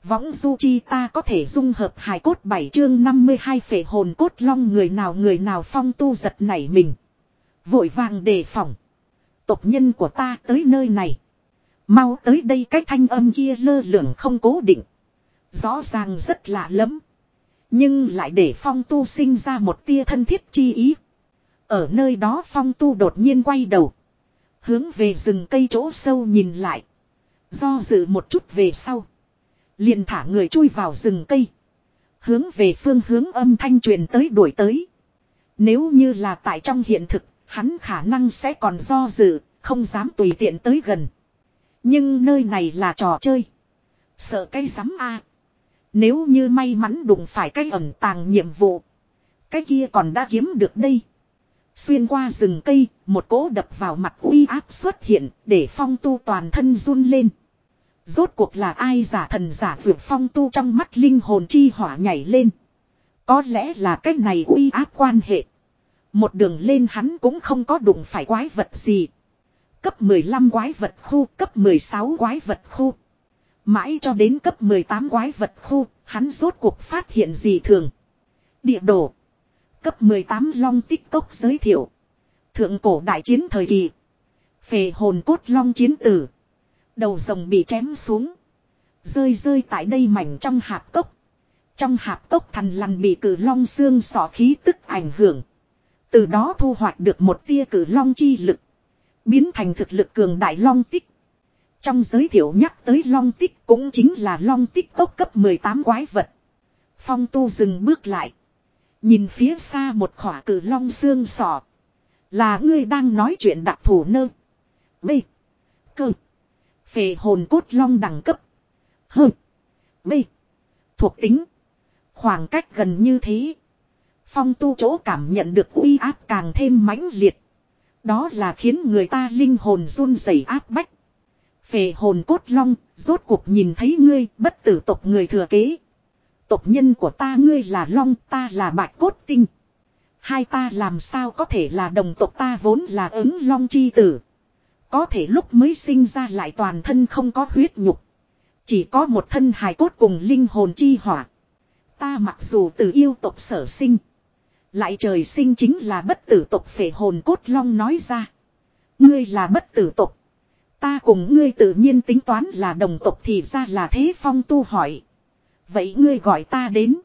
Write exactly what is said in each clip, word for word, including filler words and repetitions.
Võng du chi ta có thể dung hợp hài cốt bảy chương năm mươi hai phệ hồn cốt long người nào người nào Phong Tu giật nảy mình. Vội vàng đề phòng. Tộc nhân của ta tới nơi này. Mau tới đây cái thanh âm kia lơ lửng không cố định. Rõ ràng rất lạ lắm. Nhưng lại để Phong Tu sinh ra một tia thân thiết chi ý. Ở nơi đó Phong Tu đột nhiên quay đầu. Hướng về rừng cây chỗ sâu nhìn lại. Do dự một chút về sau. Liền thả người chui vào rừng cây. Hướng về phương hướng âm thanh truyền tới đuổi tới. Nếu như là tại trong hiện thực, hắn khả năng sẽ còn do dự, không dám tùy tiện tới gần. Nhưng nơi này là trò chơi. Sợ cái rắm a. Nếu như may mắn đụng phải cái ẩn tàng nhiệm vụ. Cái kia còn đã kiếm được đây. Xuyên qua rừng cây, một cỗ đập vào mặt uy áp xuất hiện, để Phong Tu toàn thân run lên. Rốt cuộc là ai giả thần giả vượt Phong Tu trong mắt linh hồn chi hỏa nhảy lên. Có lẽ là cách này uy áp quan hệ. Một đường lên hắn cũng không có đụng phải quái vật gì. Cấp mười lăm quái vật khu, cấp mười sáu quái vật khu. Mãi cho đến cấp mười tám quái vật khu, hắn rốt cuộc phát hiện gì thường. Địa đồ. Cấp mười tám long tích cốc giới thiệu. Thượng cổ đại chiến thời kỳ. Phệ hồn cốt long chiến tử. Đầu rồng bị chém xuống. Rơi rơi tại đây mảnh trong hạp cốc. Trong hạp cốc thằn lằn bị cử long xương sọ khí tức ảnh hưởng. Từ đó thu hoạch được một tia cử long chi lực. Biến thành thực lực cường đại long tích. Trong giới thiệu nhắc tới long tích cũng chính là long tích cốc cấp mười tám quái vật. Phong Tu dừng bước lại. Nhìn phía xa một khỏa cử long xương sọ. Là ngươi đang nói chuyện đặc thù nơ. B. Cơ. Phệ hồn cốt long đẳng cấp. H. B. Thuộc tính. Khoảng cách gần như thế. Phong Tu chỗ cảm nhận được uy áp càng thêm mãnh liệt. Đó là khiến người ta linh hồn run rẩy áp bách. Phệ hồn cốt long, rốt cuộc nhìn thấy ngươi, bất tử tộc người thừa kế. Tộc nhân của ta ngươi là long, ta là bạch cốt tinh. Hai ta làm sao có thể là đồng tộc, ta vốn là ứng long chi tử. Có thể lúc mới sinh ra lại toàn thân không có huyết nhục. Chỉ có một thân hài cốt cùng linh hồn chi hỏa. Ta mặc dù từ yêu tộc sở sinh. Lại trời sinh chính là bất tử tộc. Phệ hồn cốt long nói ra. Ngươi là bất tử tộc. Ta cùng ngươi tự nhiên tính toán là đồng tộc thì ra là thế. Phong Tu hỏi. Vậy ngươi gọi ta đến.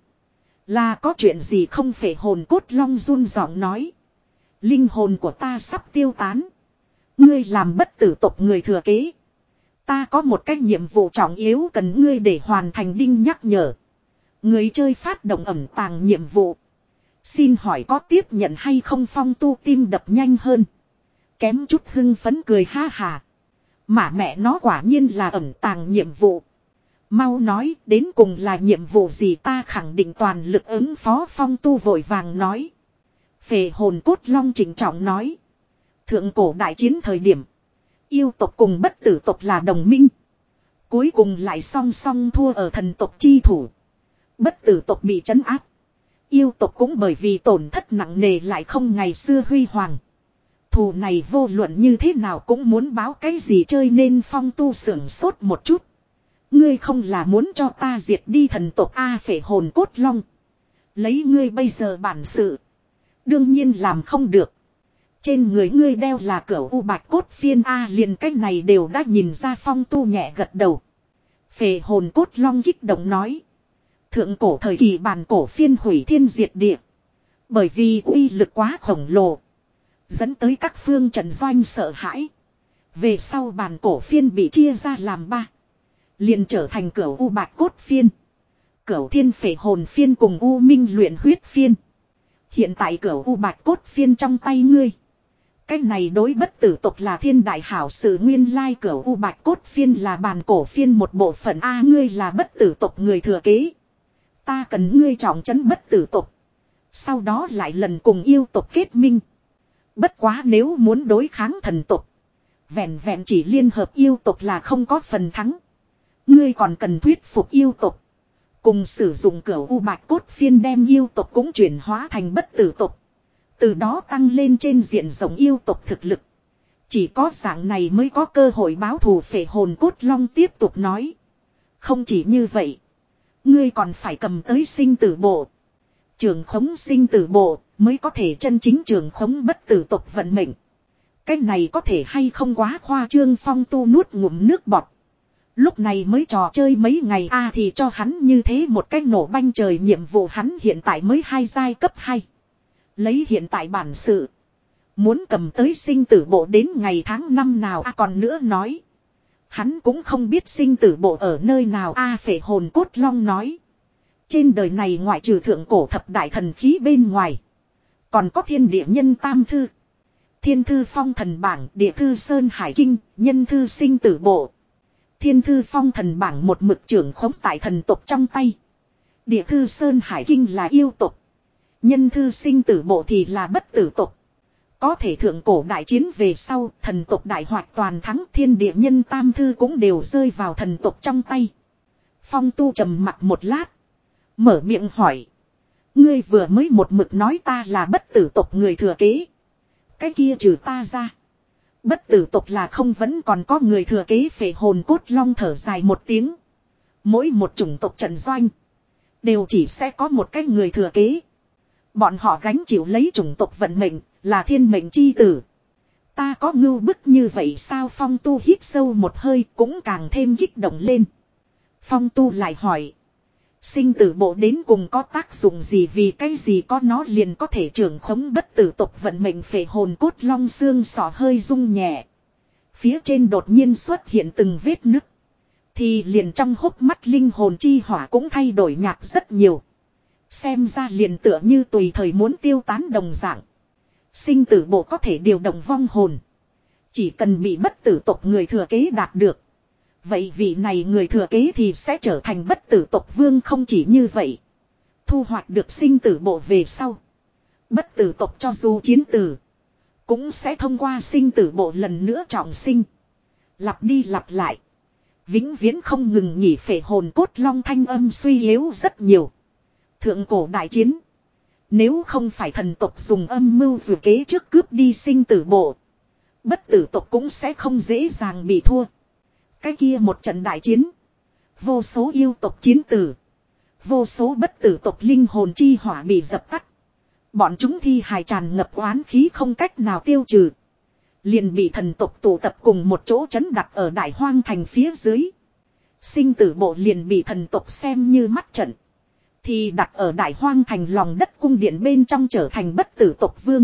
Là có chuyện gì không? Phệ hồn cốt long run giọng nói. Linh hồn của ta sắp tiêu tán. Ngươi làm bất tử tộc người thừa kế. Ta có một cái nhiệm vụ trọng yếu cần ngươi để hoàn thành. Đinh nhắc nhở. Người chơi phát động ẩn tàng nhiệm vụ. Xin hỏi có tiếp nhận hay không? Phong Tu tim đập nhanh hơn. Kém chút hưng phấn cười ha hà. Mà mẹ nó quả nhiên là ẩn tàng nhiệm vụ. Mau nói đến cùng là nhiệm vụ gì, ta khẳng định toàn lực ứng phó. Phong Tu vội vàng nói. Phệ hồn cốt long trịnh trọng nói. Thượng cổ đại chiến thời điểm. Yêu tộc cùng bất tử tộc là đồng minh. Cuối cùng lại song song thua ở thần tộc chi thủ. Bất tử tộc bị trấn áp. Yêu tộc cũng bởi vì tổn thất nặng nề lại không ngày xưa huy hoàng. Thù này vô luận như thế nào cũng muốn báo cái gì chơi nên. Phong Tu sưởng sốt một chút. Ngươi không là muốn cho ta diệt đi thần tộc A? Phệ hồn cốt long. Lấy ngươi bây giờ bản sự. Đương nhiên làm không được. Trên người ngươi đeo là cửu u bạch cốt phiên A, liền cách này đều đã nhìn ra. Phong Tu nhẹ gật đầu. Phệ hồn cốt long kích động nói. Thượng cổ thời kỳ bản cổ phiên hủy thiên diệt địa. Bởi vì uy lực quá khổng lồ. Dẫn tới các phương trận doanh sợ hãi. Về sau bản cổ phiên bị chia ra làm ba. Liền trở thành cửu u bạch cốt phiên. Cửu thiên phệ hồn phiên cùng u minh luyện huyết phiên. Hiện tại cửu u bạch cốt phiên trong tay ngươi. Cái này đối bất tử tộc là thiên đại hảo sự. Nguyên lai cửu u bạch cốt phiên là bản cổ phiên một bộ phận. A, ngươi là bất tử tộc người thừa kế. Ta cần ngươi trọng trấn bất tử tộc. Sau đó lại lần cùng yêu tộc kết minh. Bất quá nếu muốn đối kháng thần tộc. Vẹn vẹn chỉ liên hợp yêu tộc là không có phần thắng. Ngươi còn cần thuyết phục yêu tộc. Cùng sử dụng cửu u bạch cốt phiên đem yêu tộc cũng chuyển hóa thành bất tử tộc. Từ đó tăng lên trên diện rộng yêu tộc thực lực. Chỉ có dạng này mới có cơ hội báo thù. Phệ hồn cốt long tiếp tục nói. Không chỉ như vậy. Ngươi còn phải cầm tới sinh tử bộ. Trường khống sinh tử bộ mới có thể chân chính trường khống bất tử tộc vận mệnh. Cái này có thể hay không quá khoa trương. Phong Tu nuốt ngụm nước bọt. Lúc này mới trò chơi mấy ngày a thì cho hắn như thế một cái nổ banh trời nhiệm vụ. Hắn hiện tại mới hai giai cấp hai. Lấy hiện tại bản sự. Muốn cầm tới sinh tử bộ đến ngày tháng năm nào a à, còn nữa nói. Hắn cũng không biết sinh tử bộ ở nơi nào a à, Phệ hồn cốt long nói. Trên đời này ngoại trừ thượng cổ thập đại thần khí bên ngoài. Còn có thiên địa nhân tam thư. Thiên thư phong thần bảng, địa thư sơn hải kinh, nhân thư sinh tử bộ. Thiên thư phong thần bảng một mực trưởng khống tại thần tộc trong tay. Địa thư sơn hải kinh là yêu tộc. Nhân thư sinh tử bộ thì là bất tử tộc. Có thể thượng cổ đại chiến về sau, thần tộc đại hoạt toàn thắng, thiên địa nhân tam thư cũng đều rơi vào thần tộc trong tay. Phong Tu trầm mặt một lát. Mở miệng hỏi. Ngươi vừa mới một mực nói ta là bất tử tộc người thừa kế. Cái kia trừ ta ra. Bất tử tộc là không vẫn còn có người thừa kế. Phệ hồn cốt long thở dài một tiếng. Mỗi một chủng tộc trận doanh. Đều chỉ sẽ có một cái người thừa kế. Bọn họ gánh chịu lấy chủng tộc vận mệnh. Là thiên mệnh chi tử. Ta có ngưu bức như vậy sao? Phong Tu hít sâu một hơi cũng càng thêm kích động lên. Phong Tu lại hỏi. Sinh tử bộ đến cùng có tác dụng gì, vì cái gì có nó liền có thể trưởng khống bất tử tộc vận mệnh? Phệ hồn cốt long xương sọ hơi rung nhẹ. Phía trên đột nhiên xuất hiện từng vết nứt. Thì liền trong hốc mắt linh hồn chi hỏa cũng thay đổi nhạt rất nhiều. Xem ra liền tựa như tùy thời muốn tiêu tán đồng dạng. Sinh tử bộ có thể điều động vong hồn. Chỉ cần bị bất tử tộc người thừa kế đạt được. Vậy vị này người thừa kế thì sẽ trở thành bất tử tộc vương. Không chỉ như vậy. Thu hoạch được sinh tử bộ về sau. Bất tử tộc cho dù chiến tử. Cũng sẽ thông qua sinh tử bộ lần nữa trọng sinh. Lặp đi lặp lại. Vĩnh viễn không ngừng nghỉ. Phệ hồn cốt long thanh âm suy yếu rất nhiều. Thượng cổ đại chiến. Nếu không phải thần tộc dùng âm mưu dự kế trước cướp đi sinh tử bộ. Bất tử tộc cũng sẽ không dễ dàng bị thua. Cái kia một trận đại chiến. Vô số yêu tộc chiến tử. Vô số bất tử tộc linh hồn chi hỏa bị dập tắt. Bọn chúng thi hài tràn ngập oán khí không cách nào tiêu trừ. Liền bị thần tộc tụ tập cùng một chỗ trấn đặt ở đại hoang thành phía dưới. Sinh tử bộ liền bị thần tộc xem như mắt trận. Thì đặt ở đại hoang thành lòng đất cung điện bên trong trở thành bất tử tộc vương.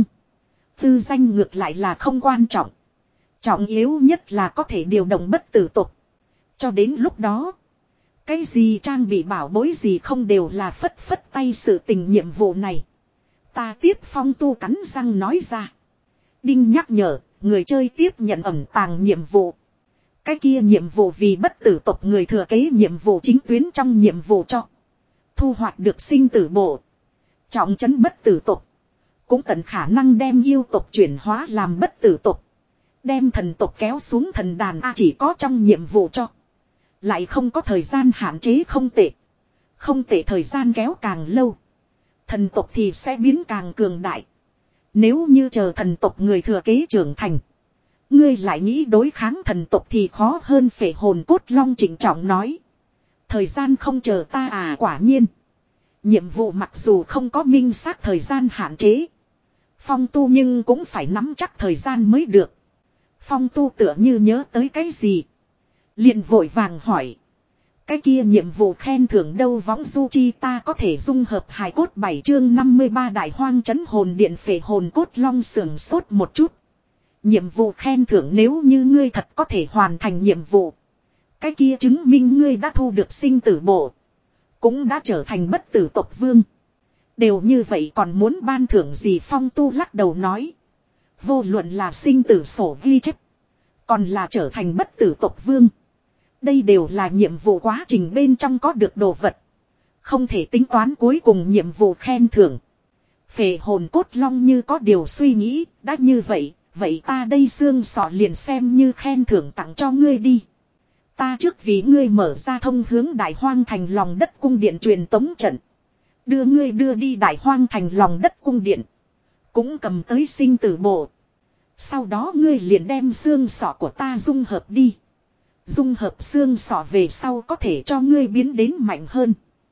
Tư danh ngược lại là không quan trọng. Trọng yếu nhất là có thể điều động bất tử tộc. Cho đến lúc đó. Cái gì trang bị bảo bối gì không đều là phất phất tay sự tình. Nhiệm vụ này ta tiếp. Phong Tu cắn răng nói ra. Đinh nhắc nhở. Người chơi tiếp nhận ẩn tàng nhiệm vụ. Cái kia nhiệm vụ vì bất tử tộc người thừa kế nhiệm vụ chính tuyến trong nhiệm vụ cho. Thu hoạch được sinh tử bộ. Trọng trấn bất tử tộc. Cũng tận khả năng đem yêu tộc chuyển hóa làm bất tử tộc. Đem thần tộc kéo xuống thần đàn a chỉ có trong nhiệm vụ cho. Lại không có thời gian hạn chế không tệ. Không tệ thời gian kéo càng lâu. Thần tộc thì sẽ biến càng cường đại. Nếu như chờ thần tộc người thừa kế trưởng thành. Ngươi lại nghĩ đối kháng thần tộc thì khó hơn. Phệ hồn cốt long trịnh trọng nói. Thời gian không chờ ta à? Quả nhiên. Nhiệm vụ mặc dù không có minh xác thời gian hạn chế. Phong Tu nhưng cũng phải nắm chắc thời gian mới được. Phong Tu tựa như nhớ tới cái gì. Liền vội vàng hỏi. Cái kia nhiệm vụ khen thưởng đâu? Võng du chi ta có thể dung hợp hài cốt. Bảy chương năm mươi ba đại hoang trấn hồn điện. Phệ hồn cốt long sườn sốt một chút. Nhiệm vụ khen thưởng nếu như ngươi thật có thể hoàn thành nhiệm vụ. Cái kia chứng minh ngươi đã thu được sinh tử bộ. Cũng đã trở thành bất tử tộc vương. Đều như vậy còn muốn ban thưởng gì? Phong Tu lắc đầu nói. Vô luận là sinh tử sổ ghi chép. Còn là trở thành bất tử tộc vương. Đây đều là nhiệm vụ quá trình bên trong có được đồ vật. Không thể tính toán cuối cùng nhiệm vụ khen thưởng. Phệ hồn cốt long như có điều suy nghĩ. Đã như vậy, vậy ta đây xương sọ liền xem như khen thưởng tặng cho ngươi đi. Ta trước vì ngươi mở ra thông hướng đại hoang thành lòng đất cung điện truyền tống trận. Đưa ngươi đưa đi đại hoang thành lòng đất cung điện. Cũng cầm tới sinh tử bộ. Sau đó ngươi liền đem xương sọ của ta dung hợp đi. Dung hợp xương sọ về sau có thể cho ngươi biến đến mạnh hơn.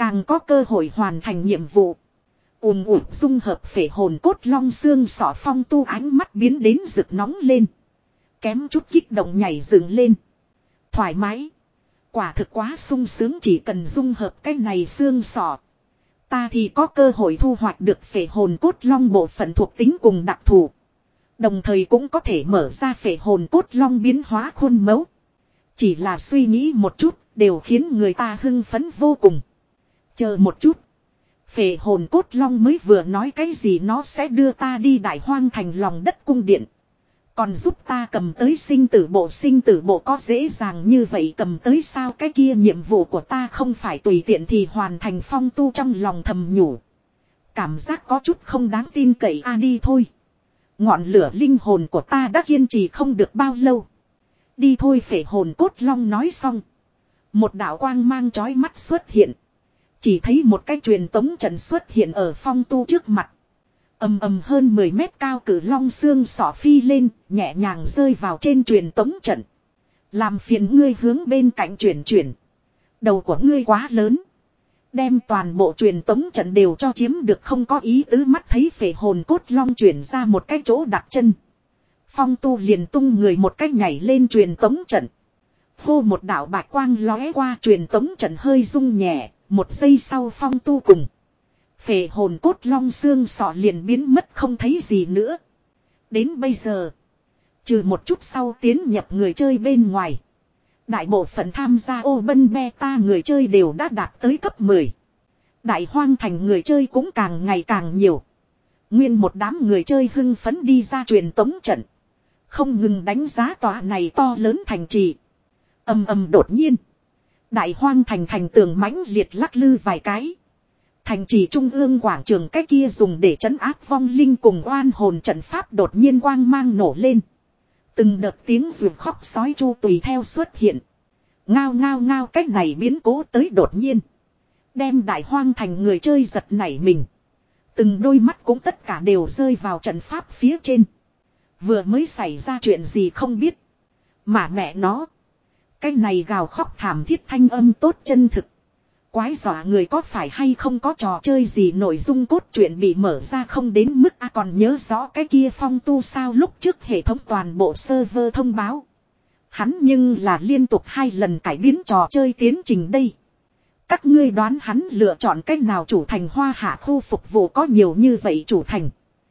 càng có cơ hội hoàn thành nhiệm vụ. Ùm ụt dung hợp phệ hồn cốt long xương sọ phong tu ánh mắt biến đến rực nóng lên. Kém chút kích động nhảy dựng lên. Thoải mái. Quả thực quá sung sướng, chỉ cần dung hợp cái này xương sọ. Ta thì có cơ hội thu hoạch được phệ hồn cốt long bộ phận thuộc tính cùng đặc thù. Đồng thời cũng có thể mở ra phệ hồn cốt long biến hóa khuôn mẫu. Chỉ là suy nghĩ một chút đều khiến người ta hưng phấn vô cùng. Chờ một chút. Phệ hồn cốt long mới vừa nói cái gì nó sẽ đưa ta đi đại hoang thành lòng đất cung điện. Còn giúp ta cầm tới sinh tử bộ, sinh tử bộ có dễ dàng như vậy cầm tới sao? Cái kia nhiệm vụ của ta không phải tùy tiện thì hoàn thành. Phong tu trong lòng thầm nhủ. Cảm giác có chút không đáng tin cậy. A đi thôi. Ngọn lửa linh hồn của ta đã kiên trì không được bao lâu. Đi thôi. Phệ hồn cốt long nói xong. Một đạo quang mang chói mắt xuất hiện. Chỉ thấy một cái truyền tống trận xuất hiện ở phong tu trước mặt. Ầm ầm hơn mười mét cao cử long xương sọ phi lên, nhẹ nhàng rơi vào trên truyền tống trận. Làm phiền ngươi hướng bên cạnh chuyển chuyển. Đầu của ngươi quá lớn. Đem toàn bộ truyền tống trận đều cho chiếm được không có ý tứ. Mắt thấy phệ hồn cốt long chuyển ra một cái chỗ đặt chân. Phong tu liền tung người một cái nhảy lên truyền tống trận. Hô, một đạo bạch quang lóe qua, truyền tống trận hơi rung nhẹ. Một giây sau phong tu cùng phệ hồn cốt long xương sọ liền biến mất không thấy gì nữa. Đến bây giờ, trừ một chút sau tiến nhập người chơi bên ngoài, đại bộ phận tham gia Open Beta người chơi đều đã đạt tới cấp mười. Đại hoang thành người chơi cũng càng ngày càng nhiều. Nguyên một đám người chơi hưng phấn đi ra truyền tống trận, không ngừng đánh giá tòa này to lớn thành trì. Ầm ầm, đột nhiên đại hoang thành thành tường mãnh liệt lắc lư vài cái. Thành trì trung ương quảng trường cái kia dùng để trấn áp vong linh cùng oan hồn trận pháp đột nhiên quang mang nổ lên. Từng đợt tiếng ruột khóc sói chu tùy theo xuất hiện. Ngao ngao ngao, cách này biến cố tới đột nhiên. Đem đại hoang thành người chơi giật nảy mình. Từng đôi mắt cũng tất cả đều rơi vào trận pháp phía trên. Vừa mới xảy ra chuyện gì không biết. Mà mẹ nó. Cái này gào khóc thảm thiết thanh âm tốt chân thực. Quái dọa người, có phải hay không có trò chơi gì nội dung cốt truyện bị mở ra không đến mức a à, còn nhớ rõ cái kia phong tu sao? Lúc trước hệ thống toàn bộ server thông báo. Hắn nhưng là liên tục hai lần cải biến trò chơi tiến trình đây. Các ngươi đoán hắn lựa chọn cách nào? Chủ thành Hoa Hạ khu phục vụ có nhiều như vậy chủ thành.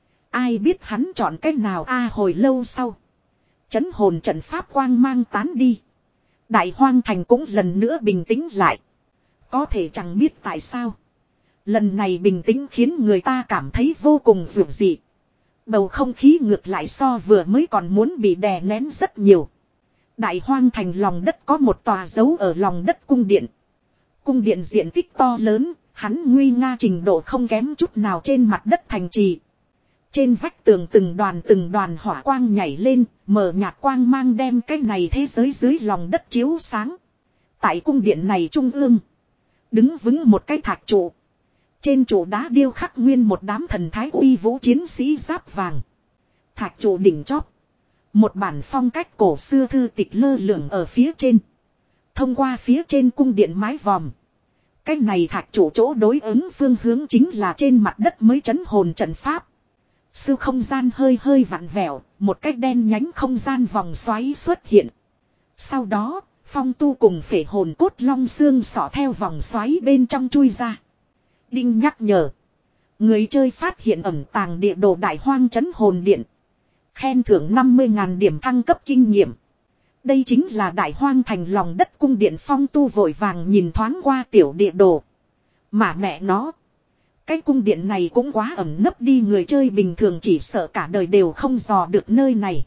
Ai biết hắn chọn cách nào a à? Hồi lâu sau, trấn hồn trận pháp quang mang tán đi. Đại hoang thành cũng lần nữa bình tĩnh lại. Có thể chẳng biết tại sao. Lần này bình tĩnh khiến người ta cảm thấy vô cùng dịu dị. Bầu không khí ngược lại so vừa mới còn muốn bị đè nén rất nhiều. Đại hoang thành lòng đất có một tòa dấu ở lòng đất cung điện. Cung điện diện tích to lớn, hắn nguy nga trình độ không kém chút nào trên mặt đất thành trì. Trên vách tường từng đoàn từng đoàn hỏa quang nhảy lên, mờ nhạt quang mang đem cái này thế giới dưới lòng đất chiếu sáng. Tại cung điện này trung ương, đứng vững một cái thạch trụ. Trên trụ đá điêu khắc nguyên một đám thần thái uy vũ chiến sĩ giáp vàng. Thạch trụ đỉnh chóp, một bản phong cách cổ xưa thư tịch lơ lửng ở phía trên. Thông qua phía trên cung điện mái vòm, cái này thạch trụ chỗ đối ứng phương hướng chính là trên mặt đất mới trấn hồn trận pháp. Sư không gian hơi hơi vặn vẹo, một cái đen nhánh không gian vòng xoáy xuất hiện. Sau đó, phong tu cùng phệ hồn cốt long xương sọ theo vòng xoáy bên trong chui ra. Đinh nhắc nhở. Người chơi phát hiện ẩn tàng địa đồ đại hoang trấn hồn điện. Khen thưởng năm mươi nghìn điểm thăng cấp kinh nghiệm. Đây chính là đại hoang thành lòng đất cung điện. Phong tu vội vàng nhìn thoáng qua tiểu địa đồ. Mà mẹ nó, cái cung điện này cũng quá ẩn nấp đi, người chơi bình thường chỉ sợ cả đời đều không dò được nơi này.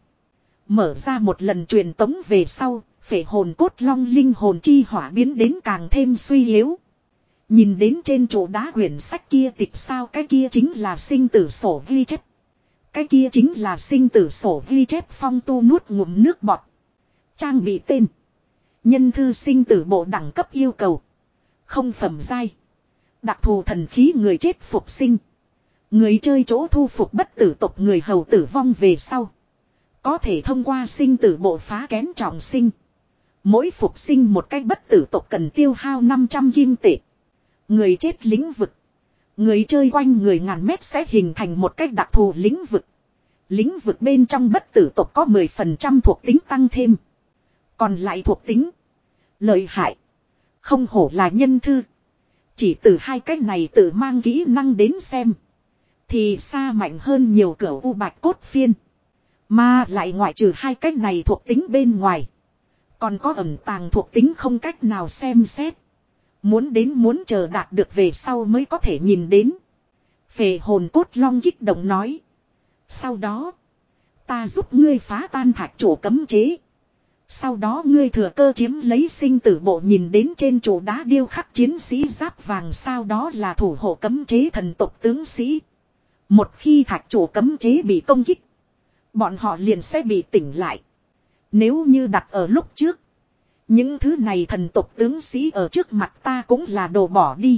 Mở ra một lần truyền tống về sau, phệ hồn cốt long linh hồn chi hỏa biến đến càng thêm suy yếu. Nhìn đến trên trụ đá quyển sách kia tịch sao? Cái kia chính là sinh tử sổ ghi chép. Cái kia chính là sinh tử sổ ghi chép. Phong tu nuốt ngụm nước bọt. Trang bị tên: nhân thư sinh tử bộ, đẳng cấp yêu cầu không phẩm giai, đặc thù thần khí người chết phục sinh. Người chơi chỗ thu phục bất tử tộc người hầu tử vong về sau, có thể thông qua sinh tử bộ phá kén trọng sinh. Mỗi phục sinh một cái bất tử tộc cần tiêu hao năm trăm kim tệ. Người chết lĩnh vực. Người chơi quanh người ngàn mét sẽ hình thành một cách đặc thù lĩnh vực. Lĩnh vực bên trong bất tử tộc có mười phần trăm thuộc tính tăng thêm. Còn lại thuộc tính. Lợi hại. Không hổ là nhân thư. Chỉ từ hai cách này tự mang kỹ năng đến xem. Thì xa mạnh hơn nhiều cửu u bạch cốt phiên. Mà lại ngoại trừ hai cách này thuộc tính bên ngoài. Còn có ẩn tàng thuộc tính không cách nào xem xét. Muốn đến muốn chờ đạt được về sau mới có thể nhìn đến. Phệ hồn cốt long kích động nói. Sau đó. Ta giúp ngươi phá tan thạch chủ cấm chế. Sau đó ngươi thừa cơ chiếm lấy sinh tử bộ nhìn đến trên trụ đá điêu khắc chiến sĩ giáp vàng sau đó là thủ hộ cấm chế thần tộc tướng sĩ. Một khi thạch chủ cấm chế bị công kích. Bọn họ liền sẽ bị tỉnh lại. Nếu như đặt ở lúc trước. Những thứ này thần tộc tướng sĩ ở trước mặt ta cũng là đồ bỏ đi.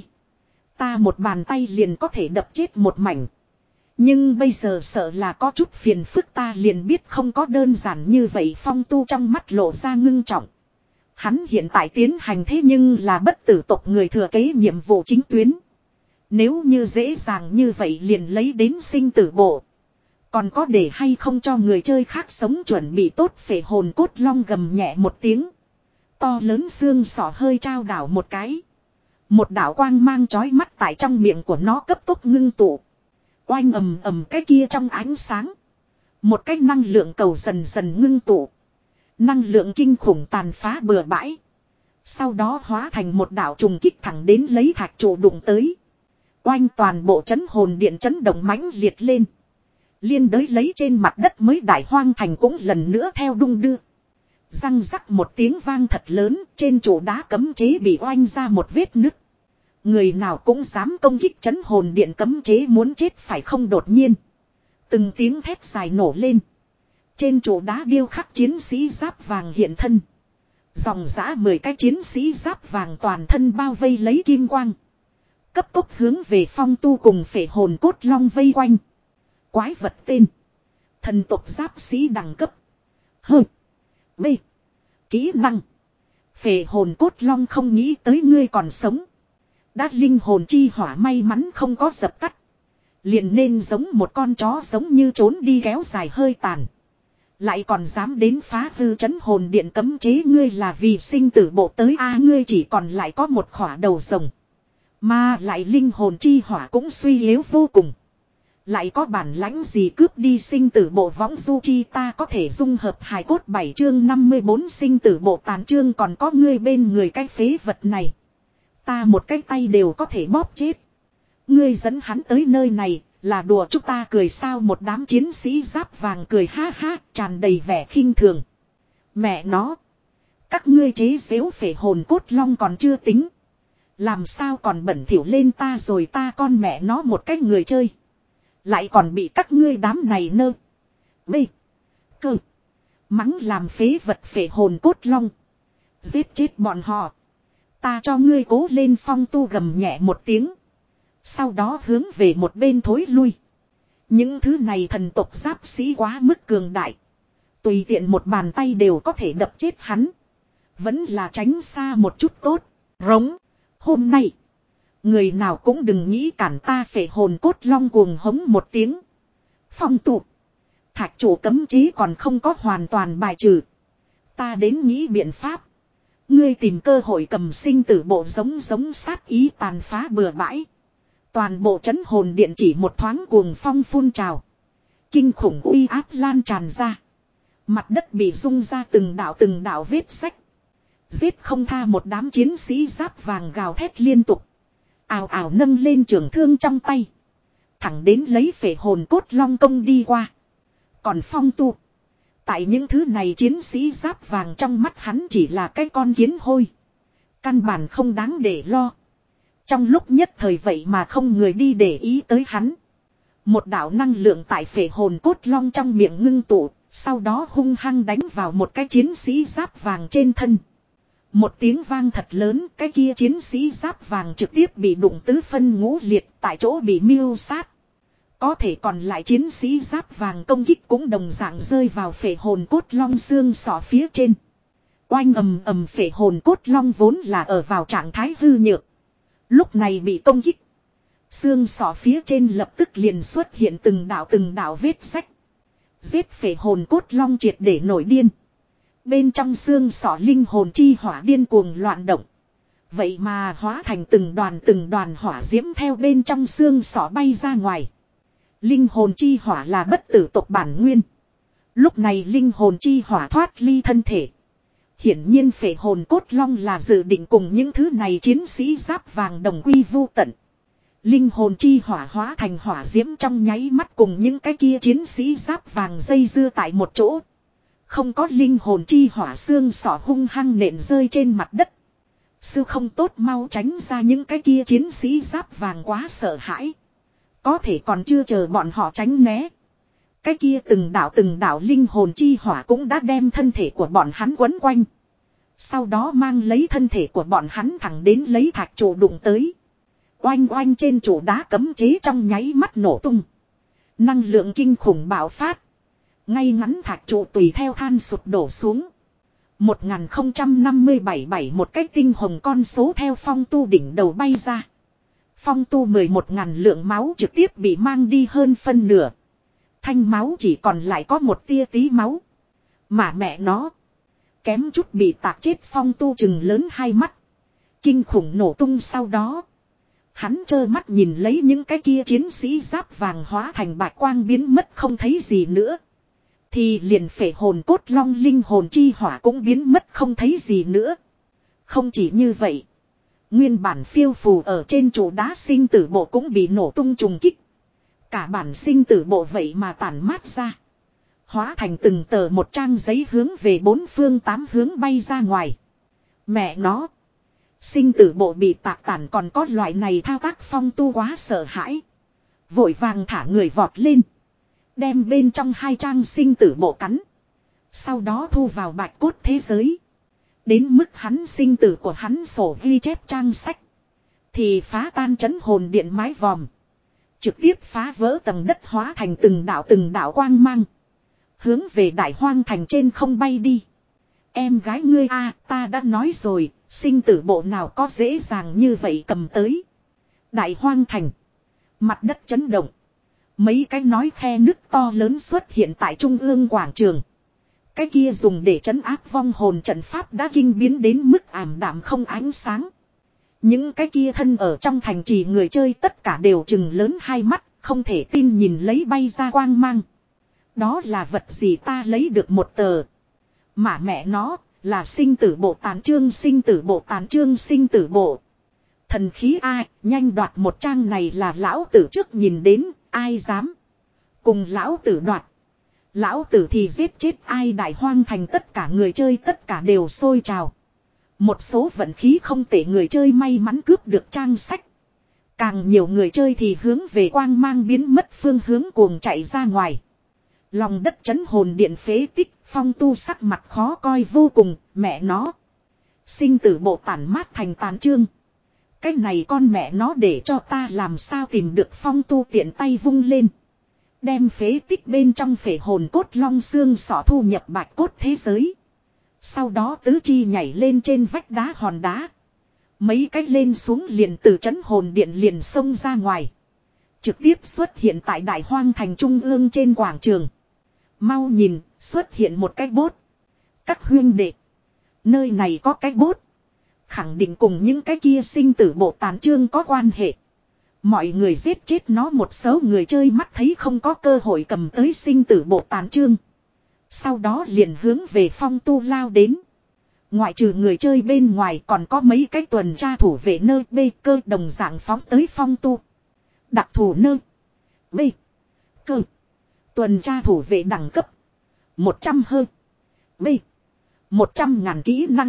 Ta một bàn tay liền có thể đập chết một mảnh. Nhưng bây giờ sợ là có chút phiền phức ta liền biết không có đơn giản như vậy Phong Tu trong mắt lộ ra ngưng trọng. Hắn hiện tại tiến hành thế nhưng là bất tử tộc người thừa kế nhiệm vụ chính tuyến. Nếu như dễ dàng như vậy liền lấy đến sinh tử bộ. Còn có để hay không cho người chơi khác sống chuẩn bị tốt phệ hồn cốt long gầm nhẹ một tiếng. To lớn xương sọ hơi trao đảo một cái. Một đảo quang mang chói mắt tại trong miệng của nó cấp tốc ngưng tụ. Oanh ầm ầm cái kia trong ánh sáng. Một cái năng lượng cầu dần dần ngưng tụ. Năng lượng kinh khủng tàn phá bừa bãi. Sau đó hóa thành một đảo trùng kích thẳng đến lấy thạch trụ đụng tới. Oanh toàn bộ chấn hồn điện chấn động mãnh liệt lên. Liên đới lấy trên mặt đất mới đại hoang thành cũng lần nữa theo đung đưa. Răng rắc một tiếng vang thật lớn trên trụ đá cấm chế bị oanh ra một vết nứt. Người nào cũng dám công kích chấn hồn điện cấm chế muốn chết phải không đột nhiên. Từng tiếng thét dài nổ lên. Trên trụ đá điêu khắc chiến sĩ giáp vàng hiện thân. Dòng dã mười cái chiến sĩ giáp vàng toàn thân bao vây lấy kim quang. Cấp tốc hướng về Phong Tu cùng phệ hồn cốt long vây quanh. Quái vật tên. Thần tộc giáp sĩ đẳng cấp. Hơ. B. Kỹ năng. Phệ hồn cốt long không nghĩ tới ngươi còn sống. Đã linh hồn chi hỏa may mắn không có dập tắt. Liền nên giống một con chó giống như trốn đi kéo dài hơi tàn. Lại còn dám đến phá hư chấn hồn điện cấm chế ngươi là vì sinh tử bộ tới a ngươi chỉ còn lại có một khỏa đầu rồng. Mà lại linh hồn chi hỏa cũng suy yếu vô cùng. Lại có bản lãnh gì cướp đi sinh tử bộ võng du chi ta có thể dung hợp hài cốt bảy chương năm mươi bốn sinh tử bộ tàn chương còn có ngươi bên người cái phế vật này. Ta một cái tay đều có thể bóp chết. Ngươi dẫn hắn tới nơi này là đùa chúng ta cười sao một đám chiến sĩ giáp vàng cười ha ha tràn đầy vẻ khinh thường. Mẹ nó. Các ngươi chế giễu phệ hồn cốt long còn chưa tính. Làm sao còn bẩn thỉu lên ta rồi ta con mẹ nó một cách người chơi. Lại còn bị các ngươi đám này nơ. Bê. Cơ. Mắng làm phế vật phệ hồn cốt long. Giết chết bọn họ. Ta cho ngươi cố lên Phong Tu gầm nhẹ một tiếng. Sau đó hướng về một bên thối lui. Những thứ này thần tộc giáp sĩ quá mức cường đại. Tùy tiện một bàn tay đều có thể đập chết hắn. Vẫn là tránh xa một chút tốt. Rống. Hôm nay. Người nào cũng đừng nghĩ cản ta phệ hồn cốt long cuồng hống một tiếng. Phong Tu. Thạch chủ cấm chế còn không có hoàn toàn bài trừ. Ta đến nghĩ biện pháp. Ngươi tìm cơ hội cầm sinh tử bộ giống giống sát ý tàn phá bừa bãi. Toàn bộ chấn hồn điện chỉ một thoáng cuồng phong phun trào. Kinh khủng uy áp lan tràn ra. Mặt đất bị rung ra từng đạo từng đạo vết sách. Giết không tha một đám chiến sĩ giáp vàng gào thét liên tục. Ào ào nâng lên trường thương trong tay. Thẳng đến lấy phệ hồn cốt long công đi qua. Còn Phong Tu. Tại những thứ này chiến sĩ giáp vàng trong mắt hắn chỉ là cái con kiến hôi. Căn bản không đáng để lo. Trong lúc nhất thời vậy mà không người đi để ý tới hắn. Một đạo năng lượng tại phệ hồn cốt long trong miệng ngưng tụ. Sau đó hung hăng đánh vào một cái chiến sĩ giáp vàng trên thân. Một tiếng vang thật lớn, cái kia chiến sĩ giáp vàng trực tiếp bị đụng tứ phân ngũ liệt tại chỗ bị miêu sát. Có thể còn lại chiến sĩ giáp vàng công kích cũng đồng dạng rơi vào phệ hồn cốt long xương sọ phía trên. Oanh ầm ầm phệ hồn cốt long vốn là ở vào trạng thái hư nhược. Lúc này bị công kích. Xương sọ phía trên lập tức liền xuất hiện từng đạo từng đạo vết sách. Giết phệ hồn cốt long triệt để nổi điên. Bên trong xương sọ linh hồn chi hỏa điên cuồng loạn động. Vậy mà hóa thành từng đoàn từng đoàn hỏa diễm theo bên trong xương sọ bay ra ngoài. Linh hồn chi hỏa là bất tử tộc bản nguyên. Lúc này linh hồn chi hỏa thoát ly thân thể. Hiển nhiên phệ hồn cốt long là dự định cùng những thứ này chiến sĩ giáp vàng đồng quy vu tận. Linh hồn chi hỏa hóa thành hỏa diễm trong nháy mắt cùng những cái kia chiến sĩ giáp vàng dây dưa tại một chỗ. Không có linh hồn chi hỏa xương sọ hung hăng nện rơi trên mặt đất. Sư không tốt mau tránh ra những cái kia chiến sĩ giáp vàng quá sợ hãi. Có thể còn chưa chờ bọn họ tránh né. Cái kia từng đạo từng đạo linh hồn chi hỏa cũng đã đem thân thể của bọn hắn quấn quanh. Sau đó mang lấy thân thể của bọn hắn thẳng đến lấy thạch trụ đụng tới. Oanh oanh trên trụ đá cấm chế trong nháy mắt nổ tung. Năng lượng kinh khủng bạo phát. Ngay ngắn thạch trụ tùy theo than sụp đổ xuống. một nghìn không trăm năm mươi bảy bảy một cái tinh hồng con số theo phong tu đỉnh đầu bay ra. Phong tu mười một ngàn lượng máu trực tiếp bị mang đi hơn phân nửa. Thanh máu chỉ còn lại có một tia tí máu. Mà mẹ nó. Kém chút bị tạc chết phong tu chừng lớn hai mắt. Kinh khủng nổ tung sau đó. Hắn trơ mắt nhìn lấy những cái kia chiến sĩ giáp vàng hóa thành bạch quang biến mất không thấy gì nữa. Thì liền phệ hồn cốt long linh hồn chi hỏa cũng biến mất không thấy gì nữa. Không chỉ như vậy. Nguyên bản phiêu phù ở trên trụ đá sinh tử bộ cũng bị nổ tung trùng kích. Cả bản sinh tử bộ vậy mà tản mát ra. Hóa thành từng tờ một trang giấy hướng về bốn phương tám hướng bay ra ngoài. Mẹ nó. Sinh tử bộ bị tạc tản còn có loại này thao tác phong tu quá sợ hãi. Vội vàng thả người vọt lên. Đem bên trong hai trang sinh tử bộ cắn. Sau đó thu vào bạch cốt thế giới. Đến mức hắn sinh tử của hắn sổ ghi chép trang sách. Thì phá tan trấn hồn điện mái vòm. Trực tiếp phá vỡ tầng đất hóa thành từng đạo từng đạo quang mang. Hướng về đại hoang thành trên không bay đi. Em gái ngươi a, ta đã nói rồi, sinh tử bộ nào có dễ dàng như vậy cầm tới. Đại hoang thành. Mặt đất chấn động. Mấy cái nói khe nước to lớn xuất hiện tại trung ương quảng trường. Cái kia dùng để trấn áp vong hồn trận pháp đã kinh biến đến mức ảm đạm không ánh sáng. Những cái kia thân ở trong thành trì người chơi tất cả đều trừng lớn hai mắt, không thể tin nhìn lấy bay ra quang mang. Đó là vật gì ta lấy được một tờ. Mà mẹ nó, là sinh tử bộ tán chương sinh tử bộ tán chương sinh tử bộ. Thần khí ai, nhanh đoạt một trang này là lão tử trước nhìn đến, ai dám. Cùng lão tử đoạt. Lão tử thì giết chết ai đại hoang thành tất cả người chơi tất cả đều sôi trào. Một số vận khí không tệ người chơi may mắn cướp được trang sách. Càng nhiều người chơi thì hướng về quang mang biến mất phương hướng cuồng chạy ra ngoài. Lòng đất chấn hồn điện phế tích, phong tu sắc mặt khó coi vô cùng, mẹ nó. Sinh tử bộ tản mát thành tàn chương. Cái này con mẹ nó để cho ta làm sao tìm được phong tu tiện tay vung lên. Đem phế tích bên trong phệ hồn cốt long xương sọ thu nhập bạch cốt thế giới. Sau đó tứ chi nhảy lên trên vách đá hòn đá. Mấy cách lên xuống liền từ chấn hồn điện liền xông ra ngoài. Trực tiếp xuất hiện tại đại hoang thành trung ương trên quảng trường. Mau nhìn, xuất hiện một cái bốt. Các huynh đệ. Nơi này có cái bốt. Khẳng định cùng những cái kia sinh tử bộ tán chương có quan hệ. Mọi người giết chết nó một số người chơi mắt thấy không có cơ hội cầm tới sinh tử bộ tán chương. Sau đó liền hướng về phong tu lao đến. Ngoại trừ người chơi bên ngoài còn có mấy cái tuần tra thủ vệ nơi bê cơ đồng dạng phóng tới phong tu. Đặc thù nơi bê cơ. Tuần tra thủ vệ đẳng cấp. một trăm hơn. bê. một trăm ngàn kỹ năng.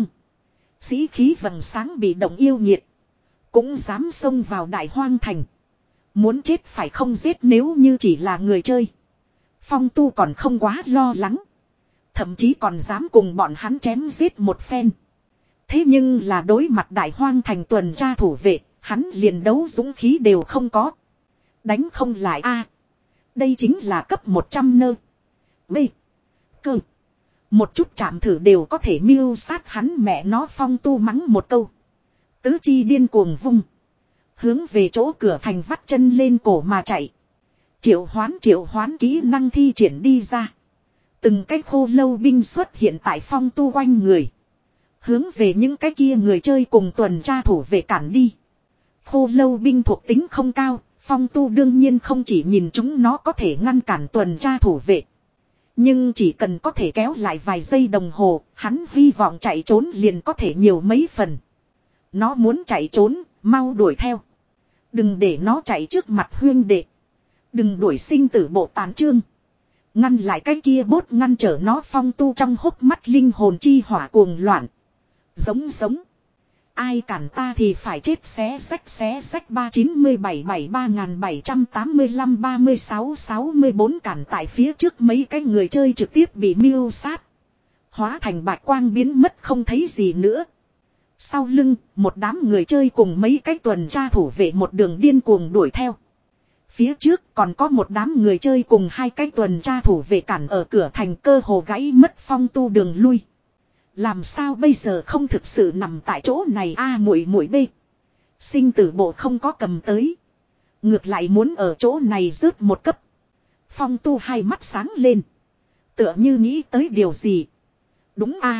Sĩ khí vầng sáng bị động yêu nhiệt. Cũng dám xông vào đại hoang thành. Muốn chết phải không giết nếu như chỉ là người chơi. Phong tu còn không quá lo lắng. Thậm chí còn dám cùng bọn hắn chém giết một phen. Thế nhưng là đối mặt đại hoang thành tuần tra thủ vệ. Hắn liền đấu dũng khí đều không có. Đánh không lại a. Đây chính là cấp một trăm nơ. B. Cơ. Một chút chạm thử đều có thể mưu sát hắn mẹ nó phong tu mắng một câu. Tứ chi điên cuồng vung. Hướng về chỗ cửa thành vắt chân lên cổ mà chạy. Triệu hoán triệu hoán kỹ năng thi triển đi ra. Từng cái khô lâu binh xuất hiện tại Phong Tu quanh người. Hướng về những cái kia người chơi cùng tuần tra thủ vệ cản đi. Khô lâu binh thuộc tính không cao. Phong Tu đương nhiên không chỉ nhìn chúng nó có thể ngăn cản tuần tra thủ vệ. Nhưng chỉ cần có thể kéo lại vài giây đồng hồ, hắn hy vọng chạy trốn liền có thể nhiều mấy phần. Nó muốn chạy trốn, mau đuổi theo. Đừng để nó chạy trước mặt huyên đệ. Đừng đuổi sinh tử bộ tán chương. Ngăn lại cái kia bốt ngăn trở nó. Phong Tu trong hốc mắt linh hồn chi hỏa cuồng loạn. Giống giống. Ai cản ta thì phải chết. Xé sách xé sách ba chín bảy bảy ba bảy tám lăm ba sáu sáu bốn cản tại phía trước mấy cái người chơi trực tiếp bị miêu sát. Hóa thành bạch quang biến mất không thấy gì nữa. Sau lưng, một đám người chơi cùng mấy cái tuần tra thủ vệ một đường điên cuồng đuổi theo. Phía trước còn có một đám người chơi cùng hai cái tuần tra thủ vệ cản ở cửa thành, cơ hồ gãy mất Phong Tu đường lui. Làm sao bây giờ không thực sự nằm tại chỗ này a muội muội bê. Sinh tử bộ không có cầm tới. Ngược lại muốn ở chỗ này rớt một cấp. Phong Tu hai mắt sáng lên. Tựa như nghĩ tới điều gì. Đúng a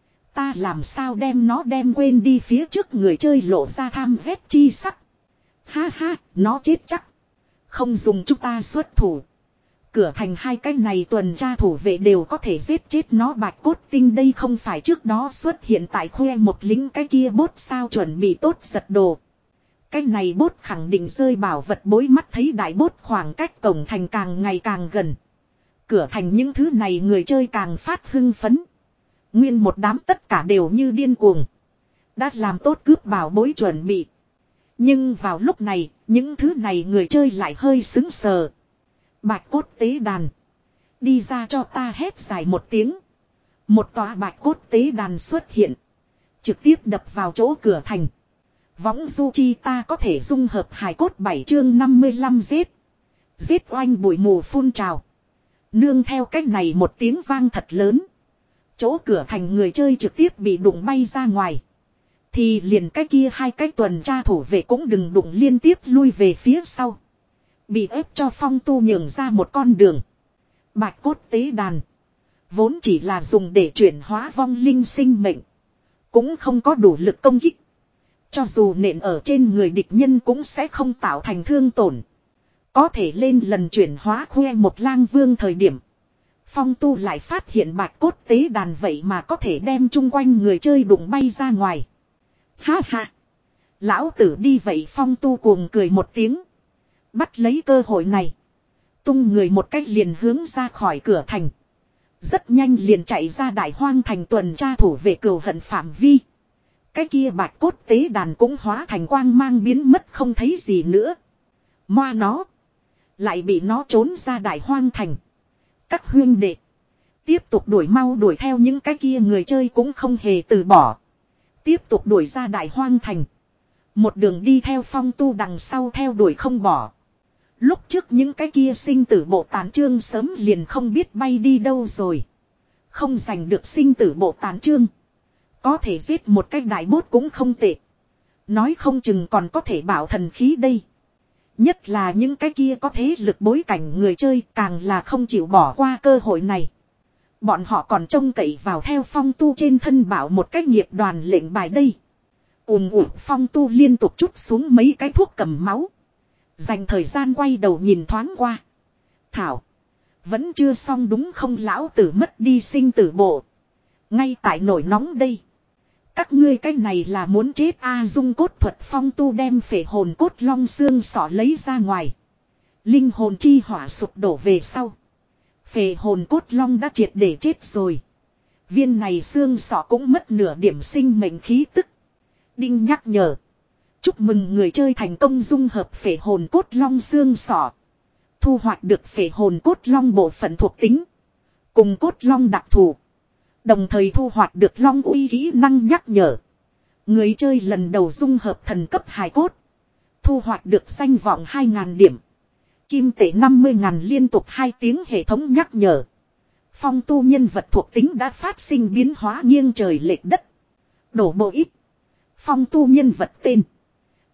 Ta làm sao đem nó đem quên đi. Phía trước người chơi lộ ra tham ghét chi sắc. Ha ha, nó chết chắc. Không dùng chúng ta xuất thủ. Cửa thành hai cái này tuần tra thủ vệ đều có thể giết chết nó. Bạch cốt tinh đây không phải trước đó xuất hiện tại khoe một lính cái kia bốt sao chuẩn bị tốt giật đồ. Cái này bốt khẳng định rơi bảo vật bối. Mắt thấy đại bốt khoảng cách cổng thành càng ngày càng gần. Cửa thành những thứ này người chơi càng phát hưng phấn. Nguyên một đám tất cả đều như điên cuồng. Đã làm tốt cướp bảo bối chuẩn bị. Nhưng vào lúc này, những thứ này người chơi lại hơi sững sờ. Bạch cốt tế đàn. Đi ra cho ta hét dài một tiếng. Một tòa bạch cốt tế đàn xuất hiện. Trực tiếp đập vào chỗ cửa thành. Võng du chi ta có thể dung hợp hài cốt bảy chương năm mươi lăm giết. Giết oanh bụi mù phun trào. Nương theo cách này một tiếng vang thật lớn. Chỗ cửa thành người chơi trực tiếp bị đụng bay ra ngoài. Thì liền cái kia hai cái tuần tra thủ vệ cũng đừng đụng liên tiếp lui về phía sau. Bị ép cho Phong Tu nhường ra một con đường. Bạch cốt tế đàn. Vốn chỉ là dùng để chuyển hóa vong linh sinh mệnh. Cũng không có đủ lực công kích. Cho dù nện ở trên người địch nhân cũng sẽ không tạo thành thương tổn. Có thể lên lần chuyển hóa khoe một lang vương thời điểm. Phong Tu lại phát hiện bạch cốt tế đàn vậy mà có thể đem chung quanh người chơi đụng bay ra ngoài. Ha ha. Lão tử đi vậy. Phong Tu cuồng cười một tiếng. Bắt lấy cơ hội này. Tung người một cách liền hướng ra khỏi cửa thành. Rất nhanh liền chạy ra đại hoang thành tuần tra thủ vệ cừu hận phạm vi. Cái kia bạch cốt tế đàn cũng hóa thành quang mang biến mất không thấy gì nữa. Moa nó. Lại bị nó trốn ra đại hoang thành. Các huyên đệ. Tiếp tục đuổi mau đuổi theo những cái kia người chơi cũng không hề từ bỏ. Tiếp tục đuổi ra đại hoang thành. Một đường đi theo Phong Tu đằng sau theo đuổi không bỏ. Lúc trước những cái kia sinh tử bộ tán chương sớm liền không biết bay đi đâu rồi. Không giành được sinh tử bộ tán chương. Có thể giết một cái đại bốt cũng không tệ. Nói không chừng còn có thể bảo thần khí đây. Nhất là những cái kia có thế lực bối cảnh người chơi càng là không chịu bỏ qua cơ hội này. Bọn họ còn trông cậy vào theo Phong Tu trên thân bảo một cái nghiệp đoàn lệnh bài đây. Ùm ùm Phong Tu liên tục trút xuống mấy cái thuốc cầm máu. Dành thời gian quay đầu nhìn thoáng qua. Thảo. Vẫn chưa xong đúng không lão tử mất đi sinh tử bộ. Ngay tại nổi nóng đây. Các ngươi cái này là muốn chết a dung cốt thuật. Phong Tu đem phệ hồn cốt long xương sọ lấy ra ngoài. Linh hồn chi hỏa sụp đổ về sau. Phệ hồn cốt long đã triệt để chết rồi. Viên này xương sọ cũng mất nửa điểm sinh mệnh khí tức. Đinh nhắc nhở. Chúc mừng người chơi thành công dung hợp phệ hồn cốt long xương sọ. Thu hoạch được phệ hồn cốt long bộ phận thuộc tính. Cùng cốt long đặc thù. Đồng thời thu hoạch được long uy kỹ năng nhắc nhở. Người chơi lần đầu dung hợp thần cấp hài cốt. Thu hoạch được danh vọng hai nghìn điểm. Kim tệ năm mươi nghìn liên tục hai tiếng hệ thống nhắc nhở. Phong Tu nhân vật thuộc tính đã phát sinh biến hóa nghiêng trời lệch đất. Đổ bộ ít. Phong Tu nhân vật tên.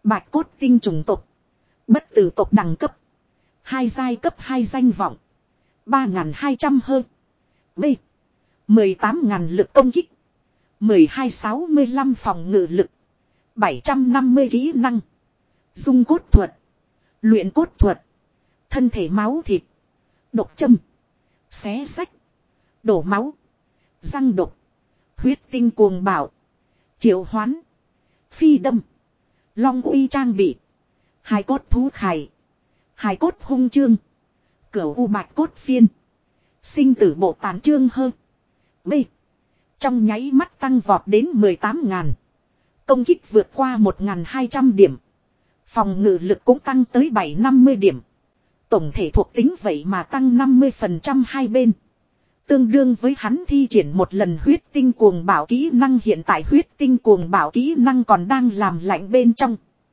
Bạch cốt tinh chủng tộc. Bất tử tộc đẳng cấp. Hai giai cấp hai danh vọng. ba nghìn hai trăm hơn. B. mười tám nghìn lực công kích. mười hai sáu mươi lăm phòng ngự lực. bảy trăm năm mươi kỹ năng. Dung cốt thuật. Luyện cốt thuật. Thân thể máu thịt. Độc châm. Xé sách. Đổ máu. Răng độc. Huyết tinh cuồng bạo. Triệu hoán. Phi đâm. Long uy trang bị. Hài cốt thú khải. Hài cốt hung chương. Cửu u bạch cốt phiên. Sinh tử bộ tán chương hơn. B. Trong nháy mắt tăng vọt đến mười tám nghìn. Công kích vượt qua một nghìn hai trăm điểm. Phòng ngự lực cũng tăng tới bảy trăm năm mươi điểm. Tổng thể thuộc tính vậy mà tăng năm mươi phần trăm hai bên. Tương đương với hắn thi triển một lần huyết tinh cuồng bạo kỹ năng, hiện tại huyết tinh cuồng bạo kỹ năng còn đang làm lạnh bên trong.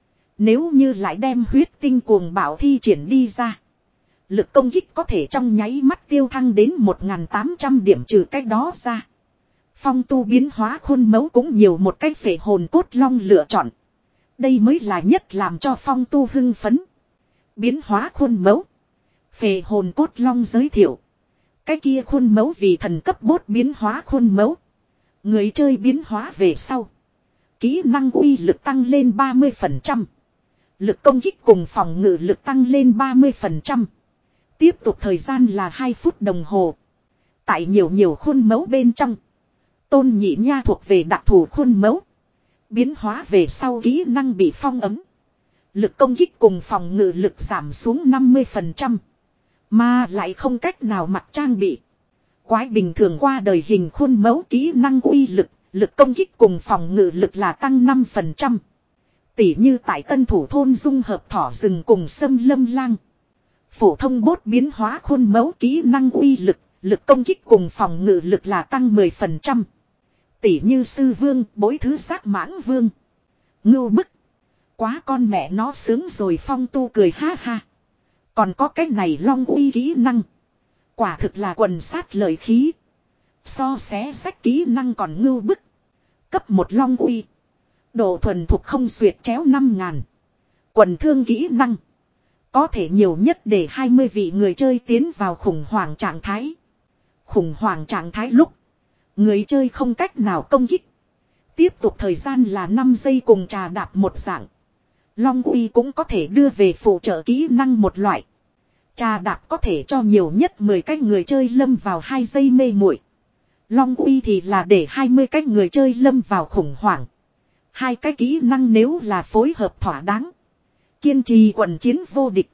Nếu như lại đem huyết tinh cuồng bạo thi triển đi ra. Lực công kích có thể trong nháy mắt tiêu thăng đến một nghìn tám trăm điểm, trừ cách đó ra. Phong tu biến hóa khuôn mẫu cũng nhiều một cách phệ hồn cốt long lựa chọn. Đây mới là nhất làm cho phong tu hưng phấn. Biến hóa khuôn mẫu. Phệ hồn cốt long giới thiệu. Cái kia khuôn mẫu vì thần cấp bốt biến hóa khuôn mẫu. Người chơi biến hóa về sau. Kỹ năng uy lực tăng lên ba mươi phần trăm. Lực công kích cùng phòng ngự lực tăng lên ba mươi phần trăm. Tiếp tục thời gian là hai phút đồng hồ. Tại nhiều nhiều khuôn mẫu bên trong. Tôn nhị nha thuộc về đặc thù khuôn mẫu. Biến hóa về sau kỹ năng bị phong ấm. Lực công kích cùng phòng ngự lực giảm xuống năm mươi phần trăm. Mà lại không cách nào mặc trang bị. Quái bình thường qua đời hình khuôn mẫu kỹ năng uy lực. Lực công kích cùng phòng ngự lực là tăng năm phần trăm. Tỉ như tại tân thủ thôn dung hợp thỏ rừng cùng sâm lâm lang. Phổ thông bốt biến hóa khuôn mẫu kỹ năng uy lực. Lực công kích cùng phòng ngự lực là tăng mười phần trăm. Tỉ như sư vương, bối thứ giác mãng vương. Ngưu bức. Quá con mẹ nó sướng rồi, phong tu cười ha ha. Còn có cái này long uy kỹ năng. Quả thực là quần sát lợi khí. So xé sách kỹ năng còn ngưu bức. Cấp một long uy. Độ thuần thục không xuyệt chéo năm ngàn. Quần thương kỹ năng. Có thể nhiều nhất để hai mươi vị người chơi tiến vào khủng hoảng trạng thái. Khủng hoảng trạng thái lúc. Người chơi không cách nào công kích. Tiếp tục thời gian là năm giây cùng trà đạp một dạng. Long uy cũng có thể đưa về phụ trợ kỹ năng một loại. Trà đạp có thể cho nhiều nhất mười cái người chơi lâm vào hai giây mê muội. Long uy thì là để hai mươi cái người chơi lâm vào khủng hoảng. Hai cái kỹ năng nếu là phối hợp thỏa đáng. Kiên trì quần chiến vô địch.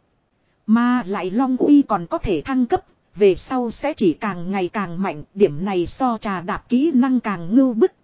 Mà lại long uy còn có thể thăng cấp. Về sau sẽ chỉ càng ngày càng mạnh. Điểm này so trà đạp kỹ năng càng ngưu bức.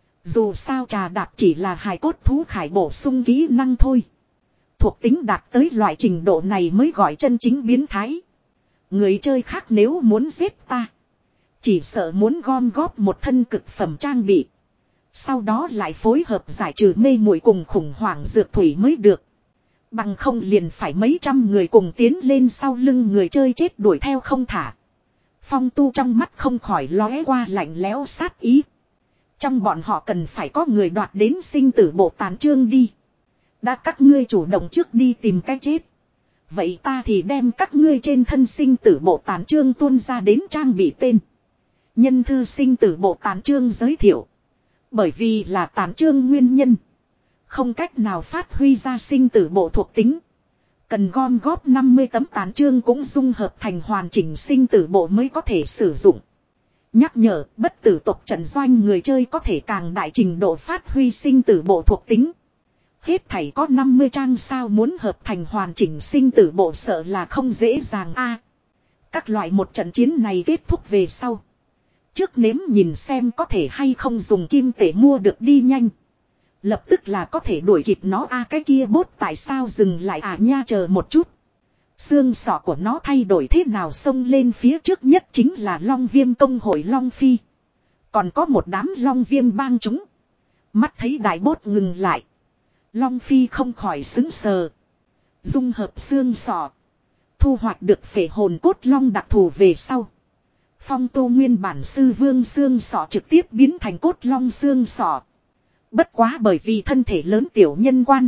Dù sao trà đạp chỉ là hài cốt thú khải bổ sung kỹ năng thôi. Thuộc tính đạt tới loại trình độ này mới gọi chân chính biến thái. Người chơi khác nếu muốn giết ta. Chỉ sợ muốn gom góp một thân cực phẩm trang bị. Sau đó lại phối hợp giải trừ mê muội cùng khủng hoảng dược thủy mới được. Bằng không liền phải mấy trăm người cùng tiến lên sau lưng người chơi chết đuổi theo không thả. Phong tu trong mắt không khỏi lóe qua lạnh lẽo sát ý. Trong bọn họ cần phải có người đoạt đến sinh tử bộ tàn chương đi. Đã các ngươi chủ động trước đi tìm cái chết. Vậy ta thì đem các ngươi trên thân sinh tử bộ tàn chương tuôn ra đến trang bị tên. Nhân thư sinh tử bộ tàn chương giới thiệu. Bởi vì là tàn chương nguyên nhân. Không cách nào phát huy ra sinh tử bộ thuộc tính. Cần gom góp năm mươi tấm tàn chương cũng dung hợp thành hoàn chỉnh sinh tử bộ mới có thể sử dụng. Nhắc nhở, bất tử tộc trận doanh người chơi có thể càng đại trình độ phát huy sinh tử bộ thuộc tính. Hết thảy có năm mươi trang sao, muốn hợp thành hoàn chỉnh sinh tử bộ sợ là không dễ dàng a. Các loại một trận chiến này kết thúc về sau. Trước nếm nhìn xem có thể hay không dùng kim tệ mua được đi nhanh. Lập tức là có thể đuổi kịp nó a. Cái kia bốt tại sao dừng lại à nha, chờ một chút. Xương sọ của nó thay đổi thế nào, xông lên phía trước nhất chính là Long Viêm công hội Long Phi. Còn có một đám Long Viêm bang chúng. Mắt thấy đại bốt ngừng lại. Long Phi không khỏi xứng sờ. Dung hợp xương sọ. Thu hoạch được phệ hồn cốt long đặc thù về sau. Phong tu nguyên bản sư vương xương sọ trực tiếp biến thành cốt long xương sọ. Bất quá bởi vì thân thể lớn tiểu nhân quan hệ,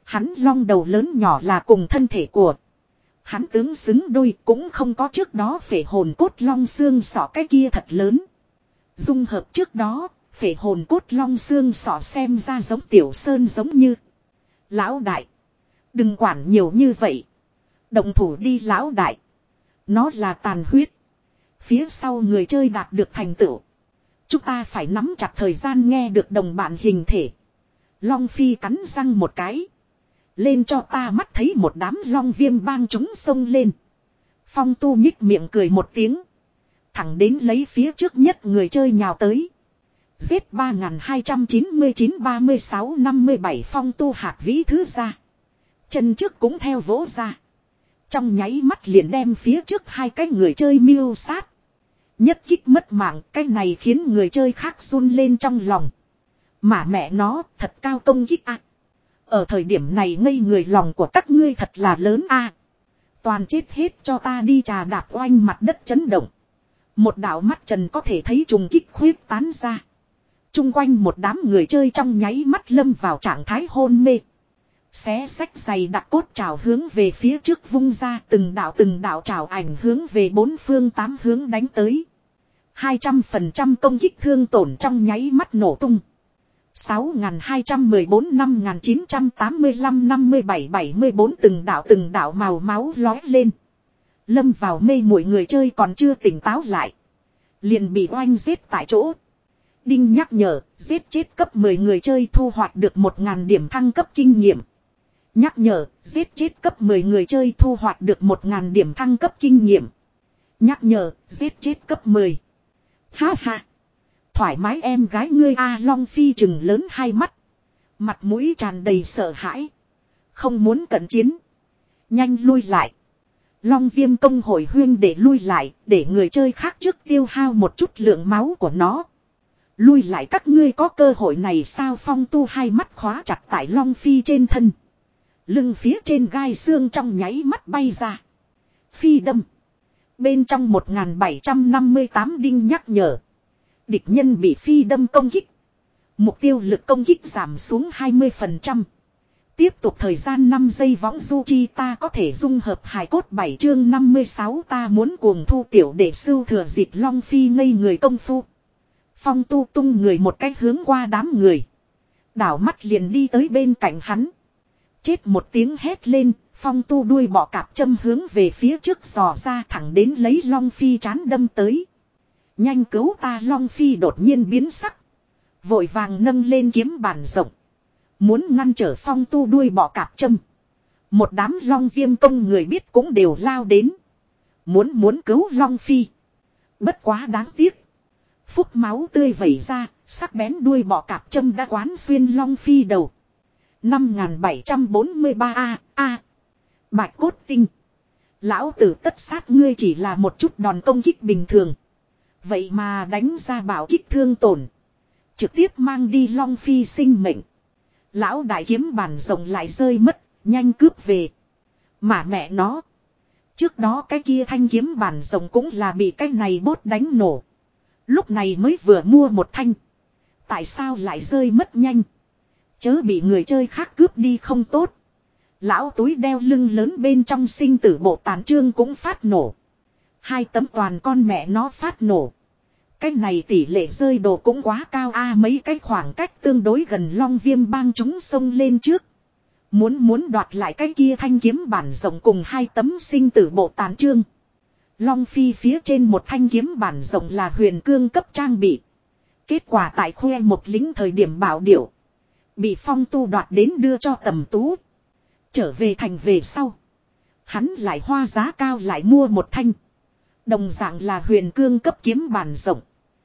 Hắn long đầu lớn nhỏ là cùng thân thể của. Hắn tướng xứng đôi cũng không có trước đó phệ hồn cốt long xương sọ cái kia thật lớn. Dung hợp trước đó, phệ hồn cốt long xương sọ xem ra giống tiểu sơn giống như. Lão đại. Đừng quản nhiều như vậy. Động thủ đi lão đại. Nó là tàn huyết. Phía sau người chơi đạt được thành tựu. Chúng ta phải nắm chặt thời gian nghe được đồng bạn hình thể. Long Phi cắn răng một cái. Lên cho ta mắt thấy một đám long viêm bang chúng xông lên. Phong Tu nhích miệng cười một tiếng. Thẳng đến lấy phía trước nhất người chơi nhào tới. Giết ba hai chín chín ba sáu năm bảy Phong Tu hạt vĩ thứ ra. Chân trước cũng theo vỗ ra. Trong nháy mắt liền đem phía trước hai cái người chơi miêu sát. Nhất kích mất mạng, cái này khiến người chơi khác run lên trong lòng. Mà mẹ nó thật cao công kích à. Ở thời điểm này ngây người lòng của các ngươi thật là lớn a. À. Toàn chết hết cho ta đi trà đạp oanh mặt đất chấn động. Một đạo mắt trần có thể thấy trùng kích khuyết tán ra. Trung quanh một đám người chơi trong nháy mắt lâm vào trạng thái hôn mê. Xé sách giày đặc cốt trào hướng về phía trước vung ra từng đạo từng đạo trào ảnh hướng về bốn phương tám hướng đánh tới. hai trăm phần trăm công kích thương tổn trong nháy mắt nổ tung. sáu hai một bốn năm chín tám lăm năm bảy bảy bốn từng đạo từng đạo màu máu lói lên. Lâm vào mê muội người chơi còn chưa tỉnh táo lại. Liền bị oanh giết tại chỗ. Đinh nhắc nhở, giết chết cấp mười người chơi thu hoạch được một nghìn điểm thăng cấp kinh nghiệm. Nhắc nhở, giết chết cấp mười người chơi thu hoạch được một nghìn điểm thăng cấp kinh nghiệm. Nhắc nhở, giết chết cấp mười. Ha ha. Thoải mái em gái ngươi A Long Phi trừng lớn hai mắt. Mặt mũi tràn đầy sợ hãi. Không muốn cận chiến. Nhanh lui lại. Long Viêm công hội huyên để lui lại, để người chơi khác trước tiêu hao một chút lượng máu của nó. Lui lại các ngươi có cơ hội này sao Phong Tu hai mắt khóa chặt tại Long Phi trên thân. Lưng phía trên gai xương trong nháy mắt bay ra. Phi đâm. Bên trong một nghìn bảy trăm năm mươi tám đinh nhắc nhở. Địch nhân bị phi đâm công kích. Mục tiêu lực công kích giảm xuống hai mươi phần trăm. Tiếp tục thời gian năm giây võng du chi ta có thể dung hợp hài cốt bảy chương năm mươi sáu ta muốn cuồng thu tiểu để sưu thừa dịp Long Phi ngây người công phu. Phong Tu tung người một cách hướng qua đám người. Đảo mắt liền đi tới bên cạnh hắn. Chết một tiếng hét lên, Phong Tu đuôi bọ cạp châm hướng về phía trước dò ra thẳng đến lấy Long Phi chán đâm tới. Nhanh cứu ta Long Phi đột nhiên biến sắc. Vội vàng nâng lên kiếm bản rộng. Muốn ngăn trở Phong Tu đuôi bọ cạp châm. Một đám Long Viêm công người biết cũng đều lao đến. Muốn muốn cứu Long Phi. Bất quá đáng tiếc. Phúc máu tươi vẩy ra, sắc bén đuôi bọ cạp châm đã quán xuyên Long Phi đầu. năm nghìn bảy trăm bốn mươi ba A, A. Bạch cốt tinh. Lão tử tất sát ngươi chỉ là một chút đòn công kích bình thường. Vậy mà đánh ra bảo kích thương tổn. Trực tiếp mang đi Long Phi sinh mệnh. Lão đại kiếm bản rộng lại rơi mất, nhanh cướp về. Mà mẹ nó. Trước đó cái kia thanh kiếm bản rộng cũng là bị cái này bốt đánh nổ. Lúc này mới vừa mua một thanh. Tại sao lại rơi mất nhanh? Chớ bị người chơi khác cướp đi không tốt. Lão túi đeo lưng lớn bên trong sinh tử bộ tàn trương cũng phát nổ. Hai tấm toàn con mẹ nó phát nổ. Cái này tỷ lệ rơi đồ cũng quá cao a mấy cái khoảng cách tương đối gần Long Viêm bang chúng xông lên trước. Muốn muốn đoạt lại cái kia thanh kiếm bản rộng cùng hai tấm sinh tử bộ tàn trương. Long Phi phía trên một thanh kiếm bản rộng là huyền cương cấp trang bị. Kết quả tại khoe một lính thời điểm bảo điểu. Bị Phong Tu đoạt đến đưa cho Tầm Tú. Trở về thành về sau. Hắn lại hoa giá cao lại mua một thanh. Đồng dạng là huyền cương cấp kiếm bản rộng.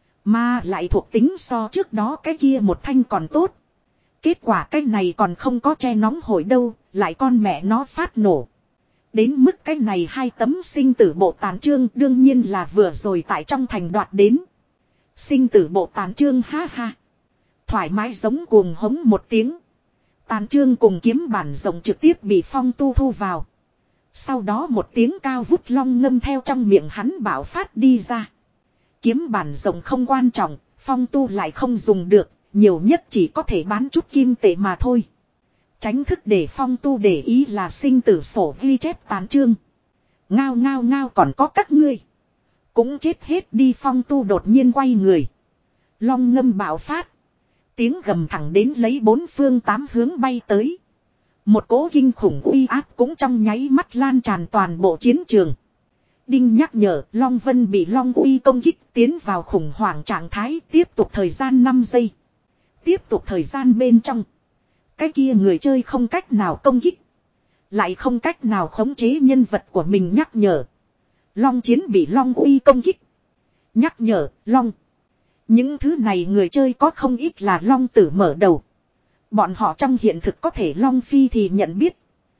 Mà lại thuộc tính so trước đó cái kia một thanh còn tốt. Kết quả cái này còn không có che nóng hổi đâu. Lại con mẹ nó phát nổ. Đến mức cái này hai tấm sinh tử bộ tàn trương đương nhiên là vừa rồi tại trong thành đoạt đến. Sinh tử bộ tàn trương ha ha. Thoải mái giống cuồng hống một tiếng. Tàn trương cùng kiếm bản rộng trực tiếp bị Phong Tu thu vào. Sau đó một tiếng cao vút long ngâm theo trong miệng hắn bảo phát đi ra. Kiếm bản rộng không quan trọng, Phong Tu lại không dùng được, nhiều nhất chỉ có thể bán chút kim tệ mà thôi. Tránh thức để phong tu để ý là sinh tử sổ ghi chép tán chương. Ngao ngao ngao còn có các ngươi. Cũng chết hết đi phong tu đột nhiên quay người. Long ngâm bạo phát. Tiếng gầm thẳng đến lấy bốn phương tám hướng bay tới. Một cỗ kinh khủng uy áp cũng trong nháy mắt lan tràn toàn bộ chiến trường. Đinh nhắc nhở Long Vân bị Long uy công kích tiến vào khủng hoảng trạng thái tiếp tục thời gian năm giây. Tiếp tục thời gian bên trong. Cái kia người chơi không cách nào công kích. Lại không cách nào khống chế nhân vật của mình nhắc nhở. Long chiến bị Long uy công kích. Nhắc nhở Long. Những thứ này người chơi có không ít là Long tử mở đầu. Bọn họ trong hiện thực có thể Long phi thì nhận biết.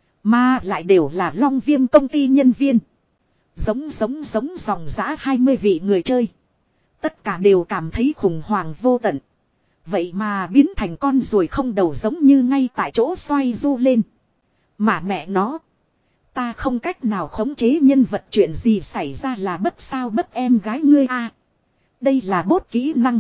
Mà lại đều là Long viêm công ty nhân viên. Giống giống giống dòng giã hai mươi vị người chơi. Tất cả đều cảm thấy khủng hoảng vô tận. Vậy mà biến thành con ruồi không đầu giống như ngay tại chỗ xoay du lên. Mà mẹ nó. Ta không cách nào khống chế nhân vật chuyện gì xảy ra là bất sao bất em gái ngươi a. Đây là bốt kỹ năng.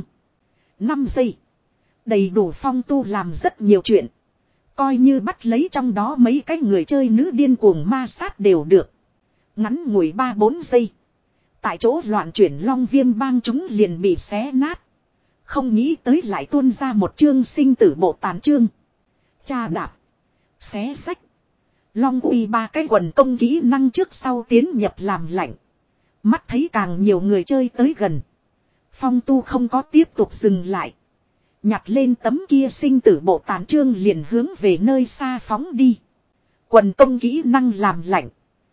năm giây. Đầy đủ phong tu làm rất nhiều chuyện. Coi như bắt lấy trong đó mấy cái người chơi nữ điên cuồng ma sát đều được. Ngắn ngủi ba bốn giây. Tại chỗ loạn chuyển Long viêm bang chúng liền bị xé nát. Không nghĩ tới lại tuôn ra một chương sinh tử bộ tàn chương. Cha đạp. Xé sách. Long uy ba cái quần công kỹ năng trước sau tiến nhập làm lạnh. Mắt thấy càng nhiều người chơi tới gần. Phong tu không có tiếp tục dừng lại. Nhặt lên tấm kia sinh tử bộ tàn chương liền hướng về nơi xa phóng đi. Quần công kỹ năng làm lạnh.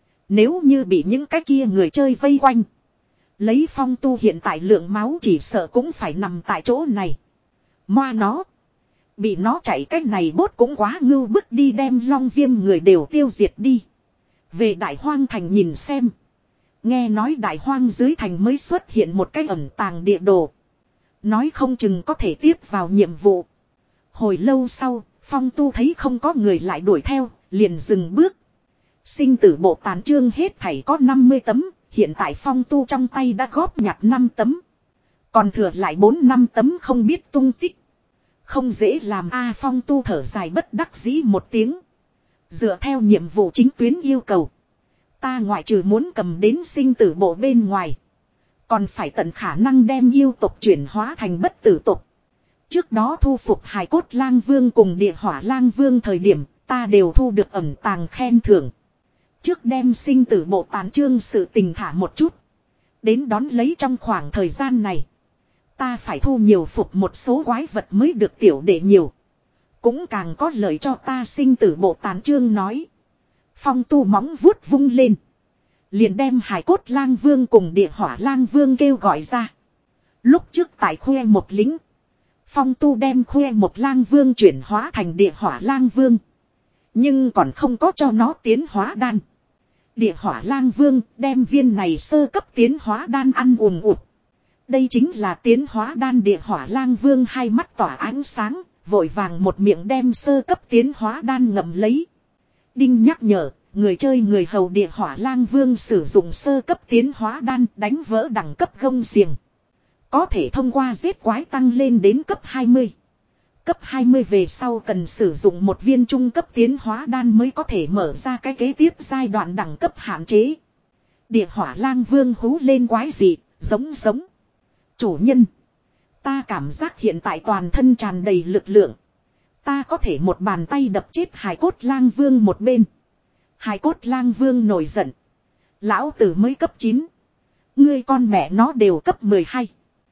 Nếu như bị những cái kia người chơi vây quanh. Lấy phong tu hiện tại lượng máu chỉ sợ cũng phải nằm tại chỗ này. Moa nó. Bị nó chạy cách này bốt cũng quá ngưu bức đi đem Long viêm người đều tiêu diệt đi. Về đại hoang thành nhìn xem. Nghe nói đại hoang dưới thành mới xuất hiện một cái ẩn tàng địa đồ. Nói không chừng có thể tiếp vào nhiệm vụ. Hồi lâu sau, phong tu thấy không có người lại đuổi theo, liền dừng bước. Sinh tử bộ tàn chương hết thảy có năm mươi tấm, hiện tại phong tu trong tay đã góp nhặt năm tấm. Còn thừa lại bốn năm tấm không biết tung tích. Không dễ làm a. Phong tu thở dài bất đắc dĩ một tiếng. Dựa theo nhiệm vụ chính tuyến yêu cầu. Ta ngoại trừ muốn cầm đến sinh tử bộ bên ngoài. Còn phải tận khả năng đem yêu tộc chuyển hóa thành bất tử tộc. Trước đó thu phục hài cốt lang vương cùng địa hỏa lang vương thời điểm ta đều thu được ẩn tàng khen thưởng. Trước đem sinh tử bộ tán chương sự tình thả một chút. Đến đón lấy trong khoảng thời gian này. Ta phải thu nhiều phục một số quái vật mới được tiểu để nhiều. Cũng càng có lợi cho ta sinh tử bộ tán chương nói. Phong tu móng vuốt vung lên. Liền đem hải cốt lang vương cùng địa hỏa lang vương kêu gọi ra. Lúc trước tại khuê một lính. Phong tu đem khuê một lang vương chuyển hóa thành địa hỏa lang vương. Nhưng còn không có cho nó tiến hóa đan. Địa hỏa lang vương đem viên này sơ cấp tiến hóa đan ăn ùm ụt. Đây chính là tiến hóa đan. Địa hỏa lang vương hai mắt tỏa ánh sáng. Vội vàng một miệng đem sơ cấp tiến hóa đan ngậm lấy. Đinh nhắc nhở. Người chơi người hầu địa hỏa lang vương sử dụng sơ cấp tiến hóa đan đánh vỡ đẳng cấp gông xiềng. Có thể thông qua giết quái tăng lên đến cấp hai mươi. Cấp hai mươi về sau cần sử dụng một viên trung cấp tiến hóa đan mới có thể mở ra cái kế tiếp giai đoạn đẳng cấp hạn chế. Địa hỏa lang vương hú lên quái dị, giống giống. Chủ nhân. Ta cảm giác hiện tại toàn thân tràn đầy lực lượng. Ta có thể một bàn tay đập chết hải cốt lang vương một bên. Hải cốt lang vương nổi giận. Lão tử mới cấp chín. Ngươi con mẹ nó đều cấp mười hai.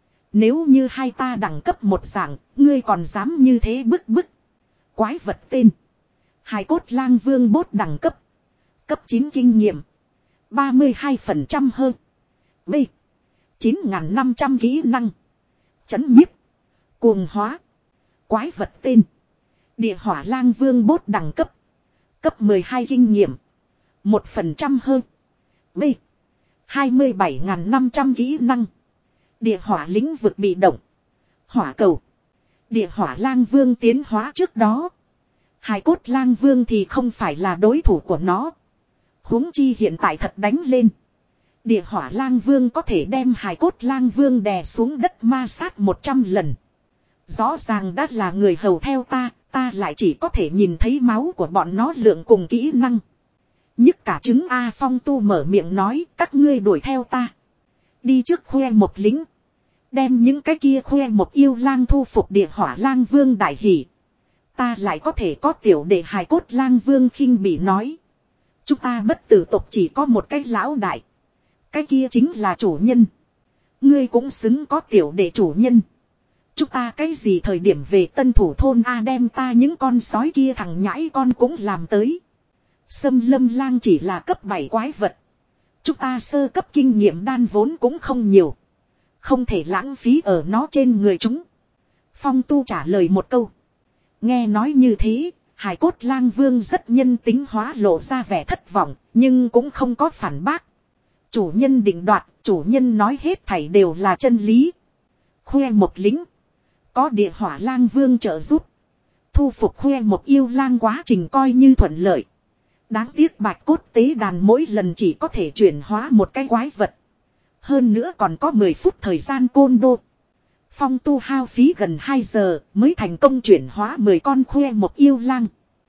Nếu như hai ta đẳng cấp một dạng, ngươi còn dám như thế bức bức. Quái vật tên. Hải cốt lang vương bốt đẳng cấp. Cấp chín kinh nghiệm. ba mươi hai phần trăm hơn. B. chín nghìn năm trăm kỹ năng. Chấn nhiếp. Cuồng hóa. Quái vật tên. Địa hỏa lang vương bốt đẳng cấp. Cấp mười hai kinh nghiệm. một phần trăm hơn. B. hai mươi bảy nghìn năm trăm kỹ năng. Địa hỏa lĩnh vực bị động. Hỏa cầu. Địa hỏa lang vương tiến hóa trước đó. Hải cốt lang vương thì không phải là đối thủ của nó. Huống chi hiện tại thật đánh lên. Địa hỏa lang vương có thể đem hải cốt lang vương đè xuống đất ma sát một trăm lần. Rõ ràng đã là người hầu theo ta, ta lại chỉ có thể nhìn thấy máu của bọn nó lượng cùng kỹ năng. Nhức cả trứng A Phong Tu mở miệng nói, các ngươi đuổi theo ta. Đi trước khoe một lính. Đem những cái kia khoe một yêu lang thu phục địa hỏa lang vương đại hỷ. Ta lại có thể có tiểu đệ hài cốt lang vương khinh bị nói. Chúng ta bất tử tộc chỉ có một cái lão đại. Cái kia chính là chủ nhân. Ngươi cũng xứng có tiểu đệ chủ nhân. Chúng ta cái gì thời điểm về tân thủ thôn A đem ta những con sói kia thằng nhãi con cũng làm tới. Sâm lâm lang chỉ là cấp bảy quái vật. Chúng ta sơ cấp kinh nghiệm đan vốn cũng không nhiều. Không thể lãng phí ở nó trên người chúng. Phong Tu trả lời một câu. Nghe nói như thế, hải cốt lang vương rất nhân tính hóa lộ ra vẻ thất vọng, nhưng cũng không có phản bác. Chủ nhân định đoạt, chủ nhân nói hết thảy đều là chân lý. Khoe một lính. Có địa hỏa lang vương trợ giúp. Thu phục khoe một yêu lang quá trình coi như thuận lợi. Đáng tiếc bạch cốt tế đàn mỗi lần chỉ có thể chuyển hóa một cái quái vật. Hơn nữa còn có mười phút thời gian côn đô. Phong Tu hao phí gần hai giờ mới thành công chuyển hóa mười con khoe một yêu lang.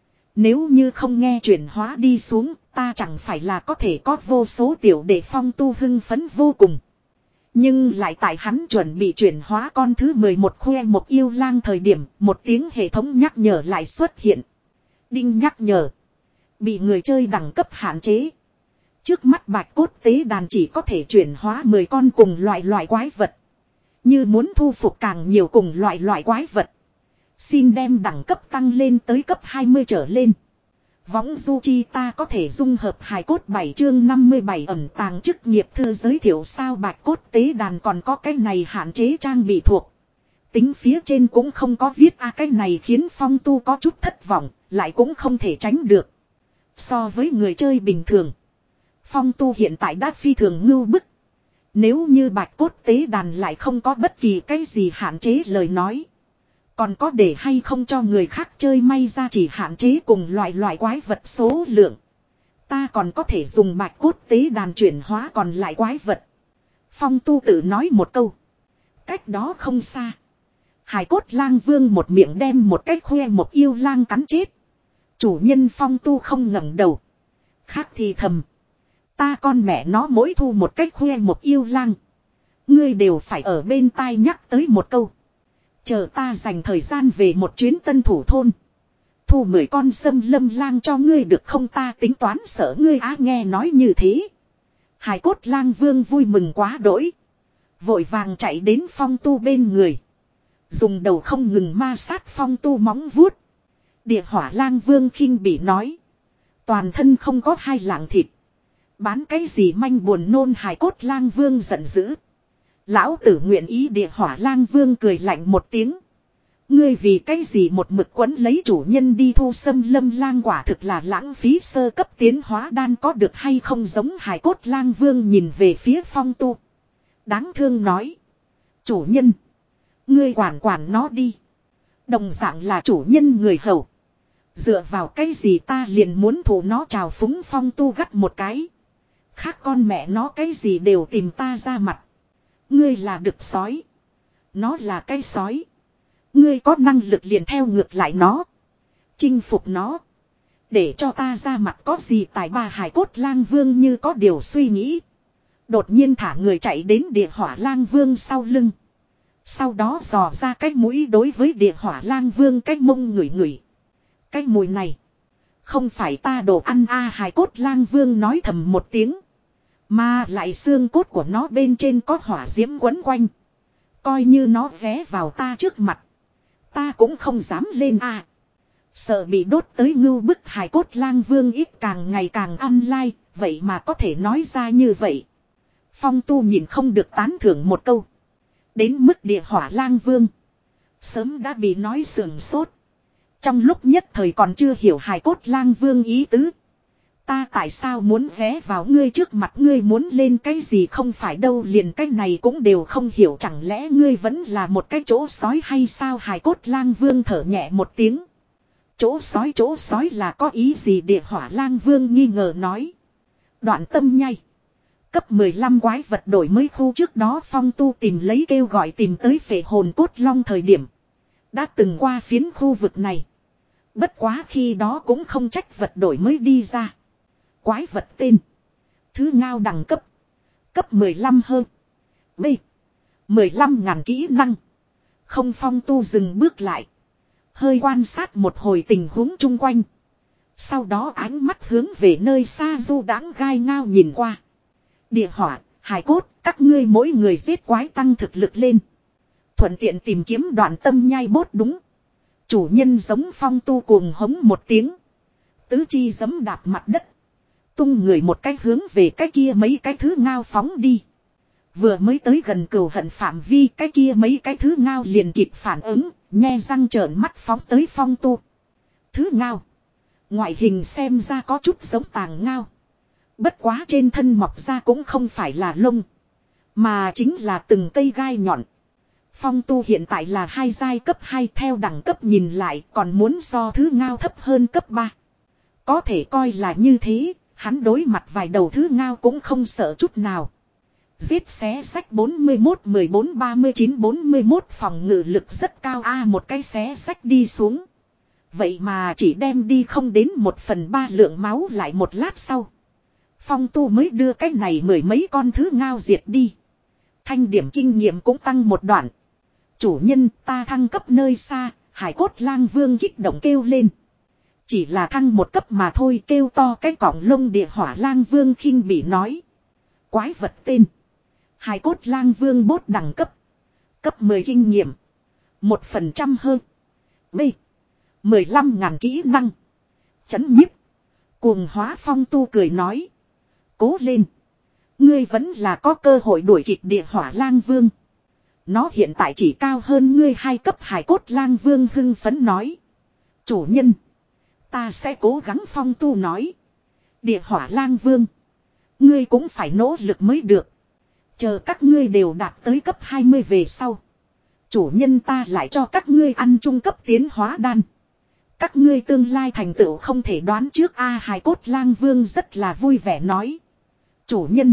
Nếu như không nghe chuyển hóa đi xuống, ta chẳng phải là có thể có vô số tiểu để Phong Tu hưng phấn vô cùng. Nhưng lại tại hắn chuẩn bị chuyển hóa con thứ mười một khoe một yêu lang thời điểm, một tiếng hệ thống nhắc nhở lại xuất hiện. Đinh nhắc nhở. Bị người chơi đẳng cấp hạn chế. Trước mắt bạch cốt tế đàn chỉ có thể chuyển hóa mười con cùng loại loại quái vật. Như muốn thu phục càng nhiều cùng loại loại quái vật. Xin đem đẳng cấp tăng lên tới cấp hai mươi trở lên. Võng du chi ta có thể dung hợp hài cốt bảy chương năm mươi bảy ẩn tàng chức nghiệp thư giới thiệu sao bạch cốt tế đàn còn có cái này hạn chế trang bị thuộc. Tính phía trên cũng không có viết a cái này khiến Phong Tu có chút thất vọng, lại cũng không thể tránh được. So với người chơi bình thường, Phong Tu hiện tại đã phi thường ngưu bức. Nếu như bạch cốt tế đàn lại không có bất kỳ cái gì hạn chế lời nói. Còn có để hay không cho người khác chơi may ra chỉ hạn chế cùng loại loại quái vật số lượng. Ta còn có thể dùng bạch cốt tế đàn chuyển hóa còn lại quái vật. Phong Tu tự nói một câu. Cách đó không xa. Hải cốt lang vương một miệng đem một cái khoe một yêu lang cắn chết. Chủ nhân Phong Tu không ngẩng đầu. Khác thì thầm. Ta con mẹ nó mỗi thu một cách khoe một yêu lang. Ngươi đều phải ở bên tai nhắc tới một câu. Chờ ta dành thời gian về một chuyến tân thủ thôn. Thu mười con sâm lâm lang cho ngươi được không ta tính toán sợ ngươi á nghe nói như thế. Hải cốt lang vương vui mừng quá đỗi. Vội vàng chạy đến Phong Tu bên người. Dùng đầu không ngừng ma sát Phong Tu móng vuốt. Địa hỏa lang vương khinh bỉ nói. Toàn thân không có hai lạng thịt. Bán cái gì manh buồn nôn hải cốt lang vương giận dữ. Lão tử nguyện ý địa hỏa lang vương cười lạnh một tiếng. Ngươi vì cái gì một mực quấn lấy chủ nhân đi thu sâm lâm lang quả thực là lãng phí sơ cấp tiến hóa đan có được hay không giống hải cốt lang vương nhìn về phía Phong Tu. Đáng thương nói. Chủ nhân. Ngươi quản quản nó đi. Đồng dạng là chủ nhân người hầu. Dựa vào cái gì ta liền muốn thủ nó trào phúng Phong Tu gắt một cái. Khác con mẹ nó cái gì đều tìm ta ra mặt. Ngươi là đực sói. Nó là cái sói. Ngươi có năng lực liền theo ngược lại nó. Chinh phục nó. Để cho ta ra mặt có gì tài ba hải cốt lang vương như có điều suy nghĩ. Đột nhiên thả người chạy đến địa hỏa lang vương sau lưng. Sau đó dò ra cái mũi đối với địa hỏa lang vương cái mông ngửi ngửi. Cái mùi này. Không phải ta đồ ăn a à, hải cốt lang vương nói thầm một tiếng. Mà lại xương cốt của nó bên trên có hỏa diễm quấn quanh. Coi như nó ghé vào ta trước mặt. Ta cũng không dám lên a à. Sợ bị đốt tới ngưu bức hải cốt lang vương ít càng ngày càng ăn lai. Vậy mà có thể nói ra như vậy. Phong Tu nhìn không được tán thưởng một câu. Đến mức địa hỏa lang vương. Sớm đã bị nói sườn sốt. Trong lúc nhất thời còn chưa hiểu hải cốt lang vương ý tứ. Ta tại sao muốn ghé vào ngươi trước mặt ngươi muốn lên cái gì không phải đâu liền cái này cũng đều không hiểu chẳng lẽ ngươi vẫn là một cái chỗ sói hay sao hải cốt lang vương thở nhẹ một tiếng. Chỗ sói chỗ sói là có ý gì địa hỏa lang vương nghi ngờ nói. Đoạn tâm nhai. Cấp mười lăm quái vật đổi mới khu trước đó Phong Tu tìm lấy kêu gọi tìm tới phệ hồn cốt long thời điểm. đã từng qua phiến khu vực này. Bất quá khi đó cũng không trách vật đổi mới đi ra. Quái vật tên. Thứ ngao đẳng cấp. Cấp mười lăm hơn. B. mười lăm ngàn kỹ năng. Không Phong tu dừng bước lại. Hơi quan sát một hồi tình huống chung quanh. Sau đó ánh mắt hướng về nơi xa du đãng gai ngao nhìn qua. Địa hỏa, hải cốt, các ngươi mỗi người giết quái tăng thực lực lên. Thuận tiện tìm kiếm đoạn tâm nhai bốt đúng. Chủ nhân giống Phong tu cuồng hống một tiếng. Tứ chi giấm đạp mặt đất. Tung người một cái hướng về cái kia mấy cái thứ ngao phóng đi. Vừa mới tới gần cừu hận phạm vi cái kia mấy cái thứ ngao liền kịp phản ứng. Nhe răng trợn mắt phóng tới Phong tu. Thứ ngao. Ngoại hình xem ra có chút giống tàng ngao. Bất quá trên thân mọc ra cũng không phải là lông. Mà chính là từng cây gai nhọn. Phong tu hiện tại là hai giai cấp hai theo đẳng cấp nhìn lại còn muốn so thứ ngao thấp hơn cấp ba. Có thể coi là như thế, hắn đối mặt vài đầu thứ ngao cũng không sợ chút nào. Giết xé sách bốn mươi mốt mười bốn ba mươi chín bốn mươi mốt phòng ngự lực rất cao a một cái xé sách đi xuống. Vậy mà chỉ đem đi không đến một phần ba lượng máu lại một lát sau. Phong tu mới đưa cái này mười mấy con thứ ngao diệt đi. Thanh điểm kinh nghiệm cũng tăng một đoạn. Chủ nhân ta thăng cấp nơi xa, hải cốt lang vương kích động kêu lên. Chỉ là thăng một cấp mà thôi kêu to cái cọng lông địa hỏa lang vương khinh bị nói. Quái vật tên. Hải cốt lang vương bốt đẳng cấp. Cấp mười kinh nghiệm. Một phần trăm hơn. B. Mười lăm ngàn kỹ năng. Chấn nhiếp. Cuồng hóa Phong tu cười nói. Cố lên. Ngươi vẫn là có cơ hội đuổi kịp địa hỏa lang vương. Nó hiện tại chỉ cao hơn ngươi hai cấp hải cốt lang vương hưng phấn nói. Chủ nhân. Ta sẽ cố gắng Phong tu nói. Địa hỏa lang vương. Ngươi cũng phải nỗ lực mới được. Chờ các ngươi đều đạt tới cấp hai mươi về sau. Chủ nhân ta lại cho các ngươi ăn trung cấp tiến hóa đan. Các ngươi tương lai thành tựu không thể đoán trước a à, hải cốt lang vương rất là vui vẻ nói. Chủ nhân.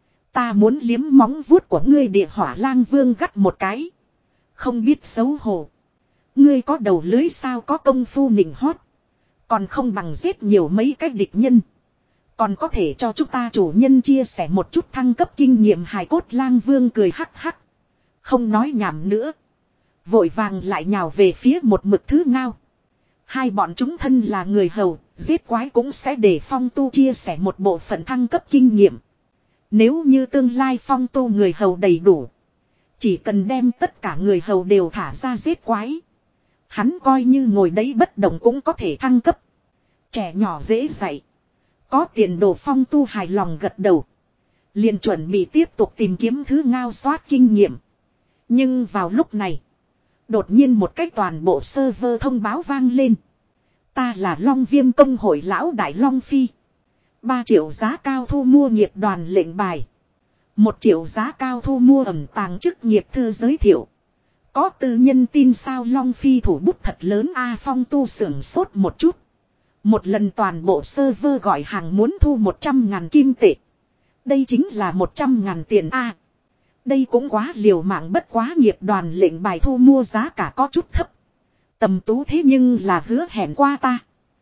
Ta muốn liếm móng vuốt của ngươi địa hỏa lang vương gắt một cái. Không biết xấu hổ. Ngươi có đầu lưới sao có công phu nịnh hót. Còn không bằng giết nhiều mấy cái địch nhân. Còn có thể cho chúng ta chủ nhân chia sẻ một chút thăng cấp kinh nghiệm hải cốt lang vương cười hắc hắc. Không nói nhảm nữa. Vội vàng lại nhào về phía một mực thứ ngao. Hai bọn chúng thân là người hầu, giết quái cũng sẽ để Phong tu chia sẻ một bộ phận thăng cấp kinh nghiệm. Nếu như tương lai Phong tu người hầu đầy đủ. Chỉ cần đem tất cả người hầu đều thả ra giết quái. Hắn coi như ngồi đấy bất động cũng có thể thăng cấp. Trẻ nhỏ dễ dạy. Có tiền đồ Phong tu hài lòng gật đầu. Liền chuẩn bị tiếp tục tìm kiếm thứ ngao soát kinh nghiệm. Nhưng vào lúc này. Đột nhiên một cái toàn bộ server thông báo vang lên. Ta là Long Viêm công hội lão đại Long Phi. ba triệu giá cao thu mua nghiệp đoàn lệnh bài. một triệu giá cao thu mua ẩm tàng chức nghiệp thư giới thiệu. Có tư nhân tin sao Long Phi thủ bút thật lớn A Phong tu sưởng sốt một chút. Một lần toàn bộ server gọi hàng muốn thu một trăm ngàn kim tệ. Đây chính là một trăm ngàn tiền A. Đây cũng quá liều mạng bất quá nghiệp đoàn lệnh bài thu mua giá cả có chút thấp. Tầm tú thế nhưng là hứa hẹn qua ta.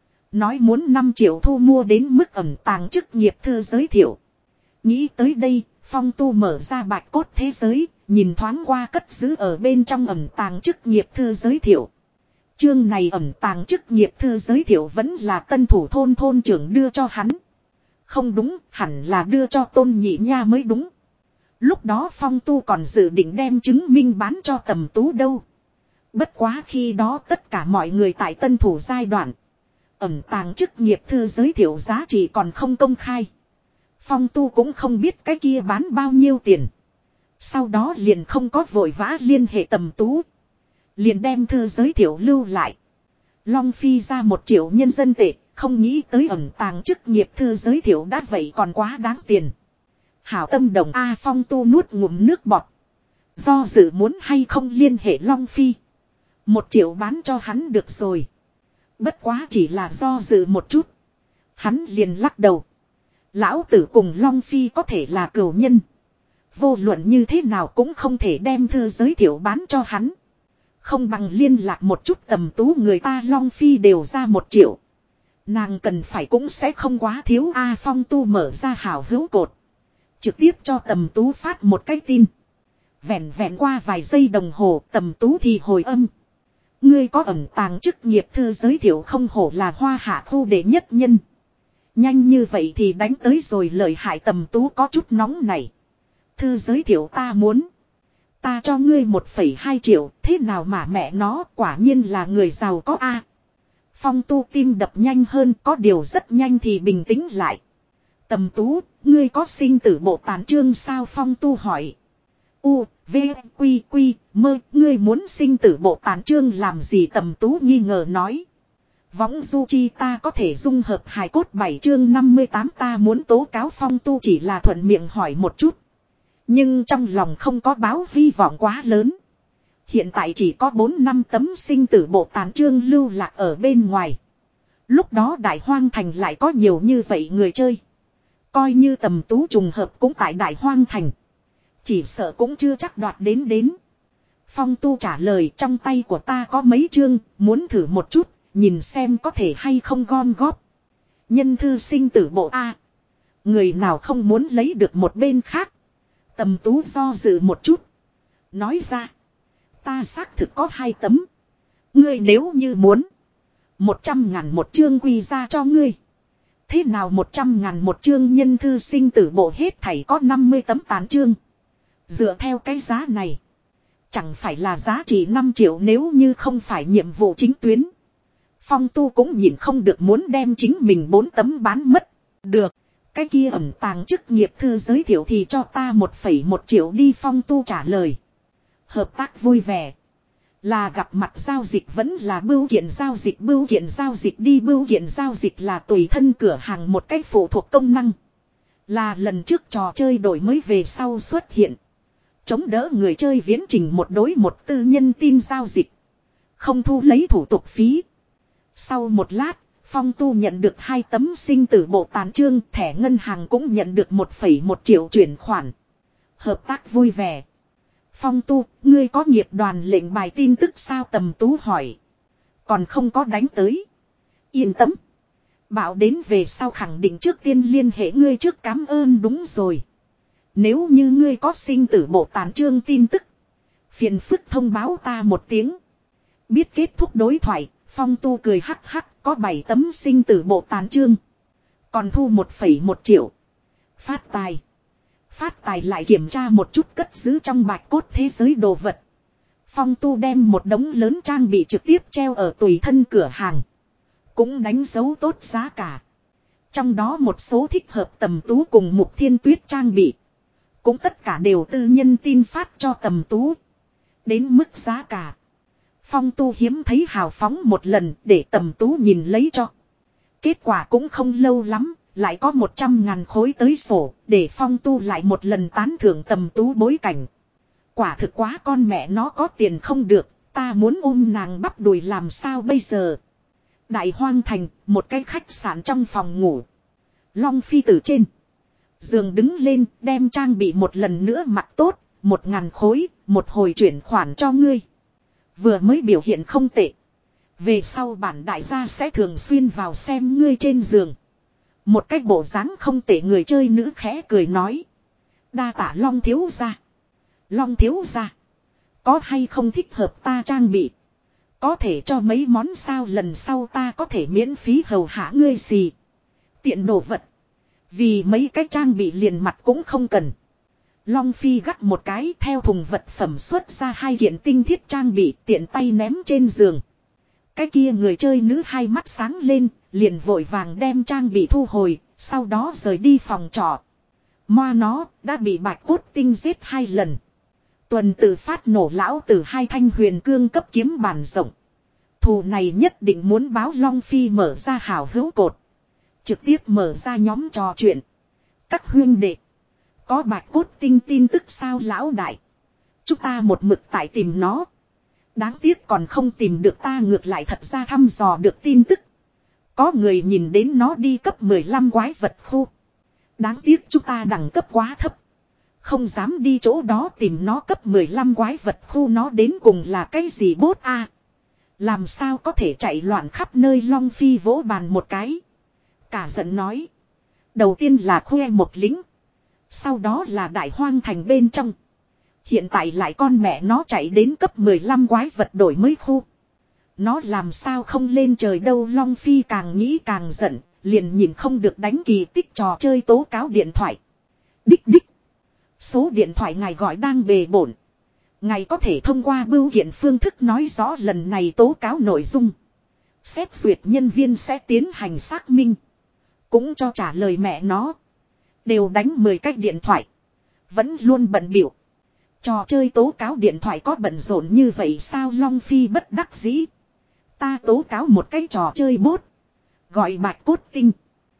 Nói muốn năm triệu thu mua đến mức ẩm tàng chức nghiệp thư giới thiệu. Nghĩ tới đây, Phong tu mở ra bạch cốt thế giới, nhìn thoáng qua cất giữ ở bên trong ẩm tàng chức nghiệp thư giới thiệu. Chương này ẩm tàng chức nghiệp thư giới thiệu vẫn là tân thủ thôn thôn trưởng đưa cho hắn. Không đúng, hẳn là đưa cho Tôn Nhị Nha mới đúng. Lúc đó Phong tu còn dự định đem chứng minh bán cho Tầm Tú đâu. Bất quá khi đó tất cả mọi người tại tân thủ giai đoạn. Ẩm tàng chức nghiệp thư giới thiệu giá trị còn không công khai. Phong tu cũng không biết cái kia bán bao nhiêu tiền. Sau đó liền không có vội vã liên hệ Tầm Tú. Liền đem thư giới thiệu lưu lại. Long Phi ra một triệu nhân dân tệ. Không nghĩ tới ẩm tàng chức nghiệp thư giới thiệu đã vậy còn quá đáng tiền. Hảo tâm đồng A Phong tu nuốt ngụm nước bọt. Do dự muốn hay không liên hệ Long Phi. Một triệu bán cho hắn được rồi. Bất quá chỉ là do dự một chút. Hắn liền lắc đầu. Lão tử cùng Long Phi có thể là cửu nhân. Vô luận như thế nào cũng không thể đem thư giới thiệu bán cho hắn. Không bằng liên lạc một chút Tầm Tú, người ta Long Phi đều ra một triệu. Nàng cần phải cũng sẽ không quá thiếu. A Phong Tu mở ra hảo hữu cột. Trực tiếp cho Tầm Tú phát một cái tin. Vẹn vẹn qua vài giây đồng hồ Tầm Tú thì hồi âm. Ngươi có ẩn tàng chức nghiệp thư giới thiệu không hổ là Hoa Hạ khu đệ nhất nhân. Nhanh như vậy thì đánh tới rồi, lợi hại. Tầm Tú có chút nóng này. Thư giới thiệu ta muốn. Ta cho ngươi một phẩy hai triệu, thế nào mà mẹ nó, quả nhiên là người giàu có a. Phong Tu tim đập nhanh hơn, có điều rất nhanh thì bình tĩnh lại. Tầm Tú, ngươi có sinh tử bộ tán chương sao? Phong Tu hỏi. U, V, Quy, Quy, Mơ, ngươi muốn sinh tử bộ tán chương làm gì? Tầm Tú nghi ngờ nói. Võng du chi ta có thể dung hợp hài cốt. Bảy chương năm mươi tám ta muốn tố cáo. Phong Tu chỉ là thuận miệng hỏi một chút. Nhưng trong lòng không có báo hy vọng quá lớn. Hiện tại chỉ có bốn năm tấm sinh tử bộ tán chương lưu lạc ở bên ngoài. Lúc đó Đại Hoang Thành lại có nhiều như vậy người chơi. Coi như Tầm Tú trùng hợp cũng tại Đại Hoang Thành. Chỉ sợ cũng chưa chắc đoạt đến đến. Phong Tu trả lời, trong tay của ta có mấy chương, muốn thử một chút, nhìn xem có thể hay không gom góp. Nhân thư sinh tử bộ A. Người nào không muốn lấy được một bên khác. Tầm Tú do dự một chút. Nói ra. Ta xác thực có hai tấm. Ngươi nếu như muốn. Một trăm ngàn một chương quy ra cho ngươi. Thế nào một trăm ngàn một chương? Nhân thư sinh tử bộ hết thảy có năm mươi tấm tán chương. Dựa theo cái giá này. Chẳng phải là giá trị năm triệu nếu như không phải nhiệm vụ chính tuyến. Phong Tu cũng nhìn không được muốn đem chính mình bốn tấm bán mất. Được. Cái kia ẩn tàng chức nghiệp thư giới thiệu thì cho ta một phẩy một triệu đi. Phong Tu trả lời. Hợp tác vui vẻ. Là gặp mặt giao dịch vẫn là bưu kiện giao dịch? Bưu kiện giao dịch đi. Bưu kiện giao dịch là tùy thân cửa hàng một cách phụ thuộc công năng. Là lần trước trò chơi đổi mới về sau xuất hiện. Chống đỡ người chơi viễn trình một đối một tư nhân tin giao dịch. Không thu lấy thủ tục phí. Sau một lát, Phong Tu nhận được hai tấm sinh tử bộ tán chương. Thẻ ngân hàng cũng nhận được một phẩy một triệu chuyển khoản. Hợp tác vui vẻ. Phong Tu, ngươi có nghiệp đoàn lệnh bài tin tức sao? Tầm Tú hỏi. Còn không có đánh tới. Yên tâm. Bảo đến về sau khẳng định trước tiên liên hệ ngươi trước. Cảm ơn. Đúng rồi. Nếu như ngươi có sinh tử bộ tán chương tin tức. Phiền phức thông báo ta một tiếng. Biết kết thúc đối thoại, Phong Tu cười hắc hắc, có bảy tấm sinh tử bộ tán chương. Còn thu một phẩy một triệu. Phát tài. Phát tài lại kiểm tra một chút cất giữ trong bạch cốt thế giới đồ vật. Phong Tu đem một đống lớn trang bị trực tiếp treo ở tùy thân cửa hàng. Cũng đánh dấu tốt giá cả. Trong đó một số thích hợp Tầm Tú cùng Mục Thiên Tuyết trang bị. Cũng tất cả đều tư nhân tin phát cho Tầm Tú. Đến mức giá cả. Phong Tu hiếm thấy hào phóng một lần để Tầm Tú nhìn lấy cho. Kết quả cũng không lâu lắm. Lại có một trăm ngàn khối tới sổ. Để Phong Tu lại một lần tán thưởng Tầm Tú bối cảnh. Quả thực quá con mẹ nó có tiền không được. Ta muốn ôm nàng bắp đùi làm sao bây giờ. Đại Hoang Thành, một cái khách sạn trong phòng ngủ. Long Phi từ trên giường đứng lên, đem trang bị một lần nữa mặc tốt, một ngàn khối, một hồi chuyển khoản cho ngươi. Vừa mới biểu hiện không tệ. Về sau bản đại gia sẽ thường xuyên vào xem ngươi trên giường. Một cách bộ dáng không tệ người chơi nữ khẽ cười nói. Đa tả Long thiếu gia. Long thiếu gia. Có hay không thích hợp ta trang bị? Có thể cho mấy món sao? Lần sau ta có thể miễn phí hầu hạ ngươi gì. Tiện đồ vật. Vì mấy cái trang bị liền mặt cũng không cần. Long Phi gắt một cái, theo thùng vật phẩm xuất ra hai kiện tinh thiết trang bị, tiện tay ném trên giường. Cái kia người chơi nữ hai mắt sáng lên, liền vội vàng đem trang bị thu hồi, sau đó rời đi phòng trọ. Moa nó, đã bị bạch cốt tinh giết hai lần. Tuần tự phát nổ lão từ hai thanh huyền cương cấp kiếm bản rộng. Thù này nhất định muốn báo. Long Phi mở ra hảo hữu cột. Trực tiếp mở ra nhóm trò chuyện. Các huyên đệ. Có bạch cốt tinh tin tức sao lão đại? Chúng ta một mực tại tìm nó. Đáng tiếc còn không tìm được. Ta ngược lại thật ra thăm dò được tin tức. Có người nhìn đến nó đi cấp mười lăm quái vật khu. Đáng tiếc chúng ta đẳng cấp quá thấp. Không dám đi chỗ đó tìm nó cấp mười lăm quái vật khu nó đến cùng là cái gì bốt a Làm sao có thể chạy loạn khắp nơi Long Phi vỗ bàn một cái. Cả giận nói. Đầu tiên là khoe một lính. Sau đó là đại hoang thành bên trong. Hiện tại lại con mẹ nó chạy đến cấp mười lăm quái vật đổi mới khu. Nó làm sao không lên trời đâu Long Phi càng nghĩ càng giận. Liền nhìn không được đánh kỳ tích trò chơi tố cáo điện thoại. Đích đích. Số điện thoại ngài gọi đang bề bổn. Ngài có thể thông qua bưu kiện phương thức nói rõ lần này tố cáo nội dung. Xét duyệt nhân viên sẽ tiến hành xác minh. Cũng cho trả lời mẹ nó. Đều đánh mười cách điện thoại. Vẫn luôn bận biểu. Trò chơi tố cáo điện thoại có bận rộn như vậy sao Long Phi bất đắc dĩ. Ta tố cáo một cái trò chơi bốt. Gọi bạch cốt tinh.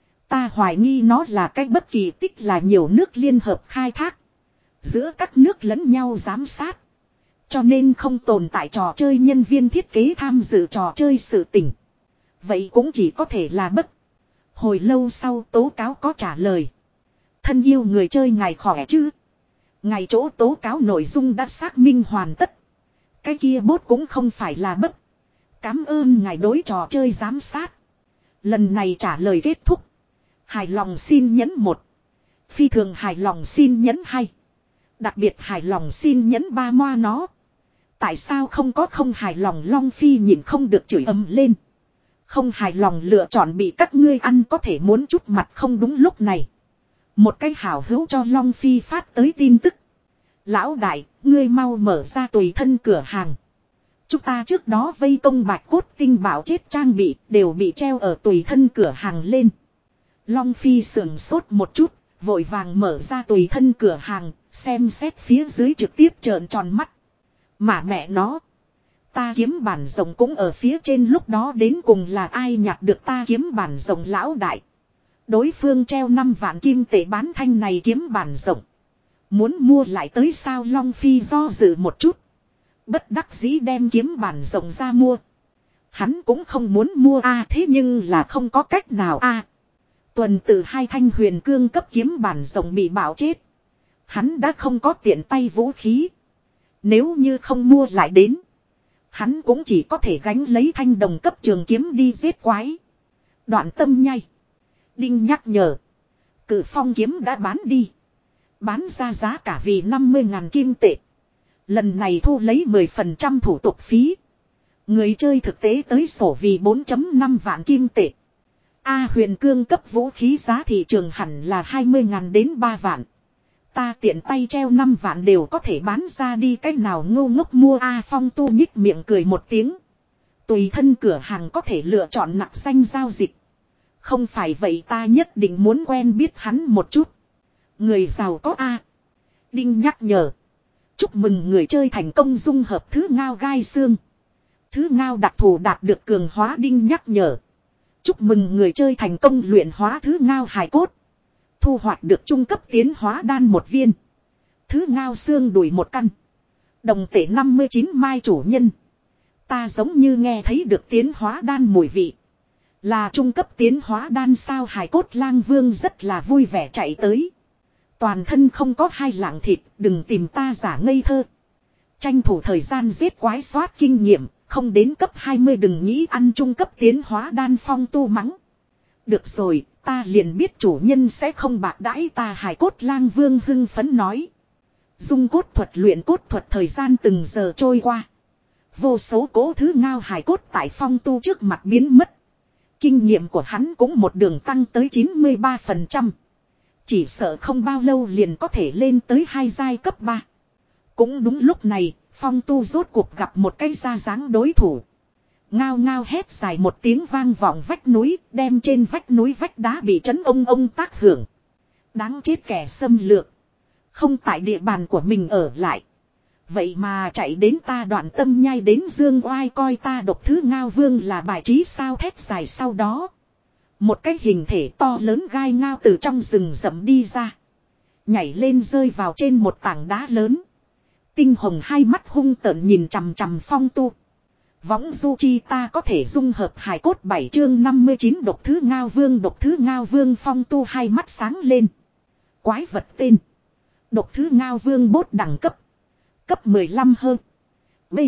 Ta hoài nghi nó là cái bất kỳ tích là nhiều nước liên hợp khai thác. Giữa các nước lẫn nhau giám sát. Cho nên không tồn tại trò chơi nhân viên thiết kế tham dự trò chơi sự tình. Vậy cũng chỉ có thể là bất. Hồi lâu sau tố cáo có trả lời. Thân yêu người chơi ngài khỏe chứ. Ngài chỗ tố cáo nội dung đã xác minh hoàn tất. Cái kia bốt cũng không phải là bất. Cảm ơn ngài đối trò chơi giám sát. Lần này trả lời kết thúc. Hài lòng xin nhấn một. Phi thường hài lòng xin nhấn hai. Đặc biệt hài lòng xin nhấn ba moa nó. Tại sao không có không hài lòng Long Phi nhìn không được chửi ầm lên. Không hài lòng lựa chọn bị các ngươi ăn có thể muốn chút mặt không đúng lúc này. Một cái hảo hữu cho Long Phi phát tới tin tức. Lão đại, ngươi mau mở ra tùy thân cửa hàng. Chúng ta trước đó vây công bạch cốt tinh bảo chết trang bị đều bị treo ở tùy thân cửa hàng lên. Long Phi sườn sốt một chút, vội vàng mở ra tùy thân cửa hàng, xem xét phía dưới trực tiếp trợn tròn mắt. Mà mẹ nó, ta kiếm bản rồng cũng ở phía trên lúc đó đến cùng là ai nhặt được ta kiếm bản rồng lão đại. Đối phương treo năm vạn kim tệ bán thanh này kiếm bản rồng. Muốn mua lại tới sao Long Phi do dự một chút. Bất đắc dĩ đem kiếm bản rồng ra mua. Hắn cũng không muốn mua a thế nhưng là không có cách nào a Tuần từ hai thanh huyền cương cấp kiếm bản rồng bị bạo chết. Hắn đã không có tiện tay vũ khí. Nếu như không mua lại đến. Hắn cũng chỉ có thể gánh lấy thanh đồng cấp trường kiếm đi giết quái. Đoạn tâm nhai. Đinh nhắc nhở. Cử phong kiếm đã bán đi. Bán ra giá cả vì năm mươi ngàn kim tệ. Lần này thu lấy mười phần trăm thủ tục phí. Người chơi thực tế tới sổ vì bốn phẩy năm vạn kim tệ. A huyền cương cấp vũ khí giá thị trường hẳn là hai mươi ngàn đến ba vạn. Ta tiện tay treo năm vạn đều có thể bán ra đi cách nào ngu ngốc mua A Phong tu nhích miệng cười một tiếng. Tùy thân cửa hàng có thể lựa chọn nặc danh giao dịch. Không phải vậy ta nhất định muốn quen biết hắn một chút. Người giàu có A. Đinh nhắc nhở. Chúc mừng người chơi thành công dung hợp thứ ngao gai xương. Thứ ngao đặc thù đạt được cường hóa đinh nhắc nhở. Chúc mừng người chơi thành công luyện hóa thứ ngao hài cốt. Thu hoạch được trung cấp tiến hóa đan một viên. Thứ ngao xương đùi một căn. Đồng tệ năm mươi chín mai chủ nhân. Ta giống như nghe thấy được tiến hóa đan mùi vị. Là trung cấp tiến hóa đan sao hài cốt lang vương rất là vui vẻ chạy tới. Toàn thân không có hai lạng thịt, đừng tìm ta giả ngây thơ. Tranh thủ thời gian giết quái soát kinh nghiệm, không đến cấp hai mươi đừng nghĩ ăn trung cấp tiến hóa đan phong tu mắng. Được rồi, ta liền biết chủ nhân sẽ không bạc đãi ta hài cốt lang vương hưng phấn nói. Dung cốt thuật luyện cốt thuật thời gian từng giờ trôi qua. Vô số cố thứ ngao hài cốt tại phong tu trước mặt biến mất. Kinh nghiệm của hắn cũng một đường tăng tới chín mươi ba phần trăm. Chỉ sợ không bao lâu liền có thể lên tới hai giai cấp ba. Cũng đúng lúc này, phong tu rốt cuộc gặp một cái ra dáng đối thủ. Ngao ngao hét dài một tiếng vang vọng vách núi, đem trên vách núi vách đá bị chấn ông ông tác hưởng. Đáng chết kẻ xâm lược. Không tại địa bàn của mình ở lại. Vậy mà chạy đến ta đoạn tâm nhai đến dương oai coi ta độc thứ ngao vương là bài trí sao thét dài sau đó. Một cái hình thể to lớn gai ngao từ trong rừng rậm đi ra. Nhảy lên rơi vào trên một tảng đá lớn. Tinh hồng hai mắt hung tợn nhìn chằm chằm phong tu. Võng du chi ta có thể dung hợp hài cốt bảy chương năm mươi chín độc thứ ngao vương độc thứ ngao vương phong tu hai mắt sáng lên. Quái vật tên. Độc thứ ngao vương bốt đẳng cấp. Cấp mười lăm hơn. B.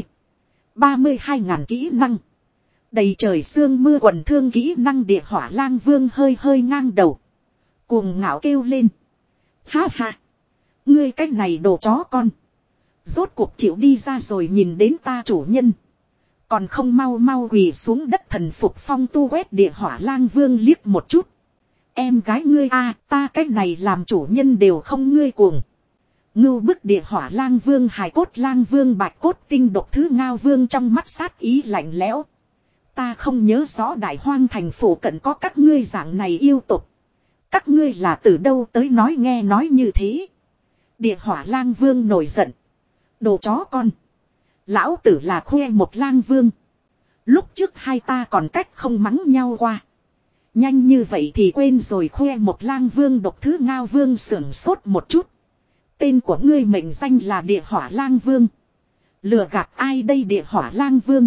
ba mươi hai ngàn kỹ năng. Đầy trời sương mưa quần thương kỹ năng địa hỏa lang vương hơi hơi ngang đầu. Cuồng ngạo kêu lên. Ha ha. Ngươi cách này đồ chó con. Rốt cuộc chịu đi ra rồi nhìn đến ta chủ nhân. Còn không mau mau quỳ xuống đất thần phục phong tu quét địa hỏa lang vương liếc một chút. Em gái ngươi a ta cách này làm chủ nhân đều không ngươi cuồng. Ngưu bức địa hỏa lang vương hài cốt lang vương bạch cốt tinh độc thứ ngao vương trong mắt sát ý lạnh lẽo. Ta không nhớ rõ đại hoang thành phủ cận có các ngươi dạng này yêu tục. Các ngươi là từ đâu tới nói nghe nói như thế. Địa hỏa lang vương nổi giận. Đồ chó con. Lão tử là khoe một lang vương. Lúc trước hai ta còn cách không mắng nhau qua. Nhanh như vậy thì quên rồi khoe một lang vương độc thứ ngao vương sưởng sốt một chút. Tên của ngươi mệnh danh là địa hỏa lang vương. Lừa gạt ai đây địa hỏa lang vương.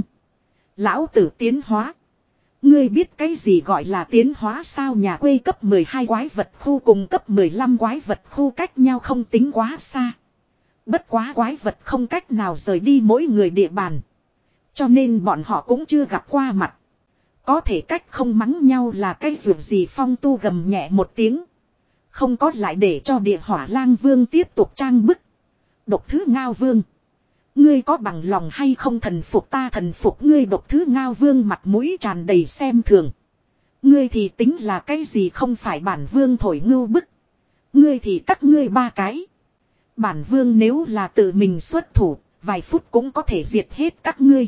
Lão tử tiến hóa. Ngươi biết cái gì gọi là tiến hóa sao nhà quê cấp mười hai quái vật khu cùng cấp mười lăm quái vật khu cách nhau không tính quá xa. Bất quá quái vật không cách nào rời đi mỗi người địa bàn. Cho nên bọn họ cũng chưa gặp qua mặt. Có thể cách không mắng nhau là cái ruột gì phong tu gầm nhẹ một tiếng. Không có lại để cho địa hỏa lang vương tiếp tục trang bức. Độc thứ ngao vương. Ngươi có bằng lòng hay không thần phục ta thần phục ngươi độc thứ ngao vương mặt mũi tràn đầy xem thường. Ngươi thì tính là cái gì không phải bản vương thổi ngưu bức. Ngươi thì các ngươi ba cái. Bản vương nếu là tự mình xuất thủ, vài phút cũng có thể diệt hết các ngươi.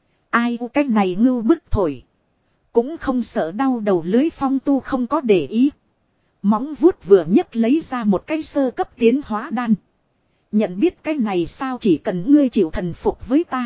Ai u cách này ngưu bức thổi. Cũng không sợ đau đầu lưới phong tu không có để ý. Móng vuốt vừa nhấc lấy ra một cái sơ cấp tiến hóa đan. Nhận biết cái này sao chỉ cần ngươi chịu thần phục với ta.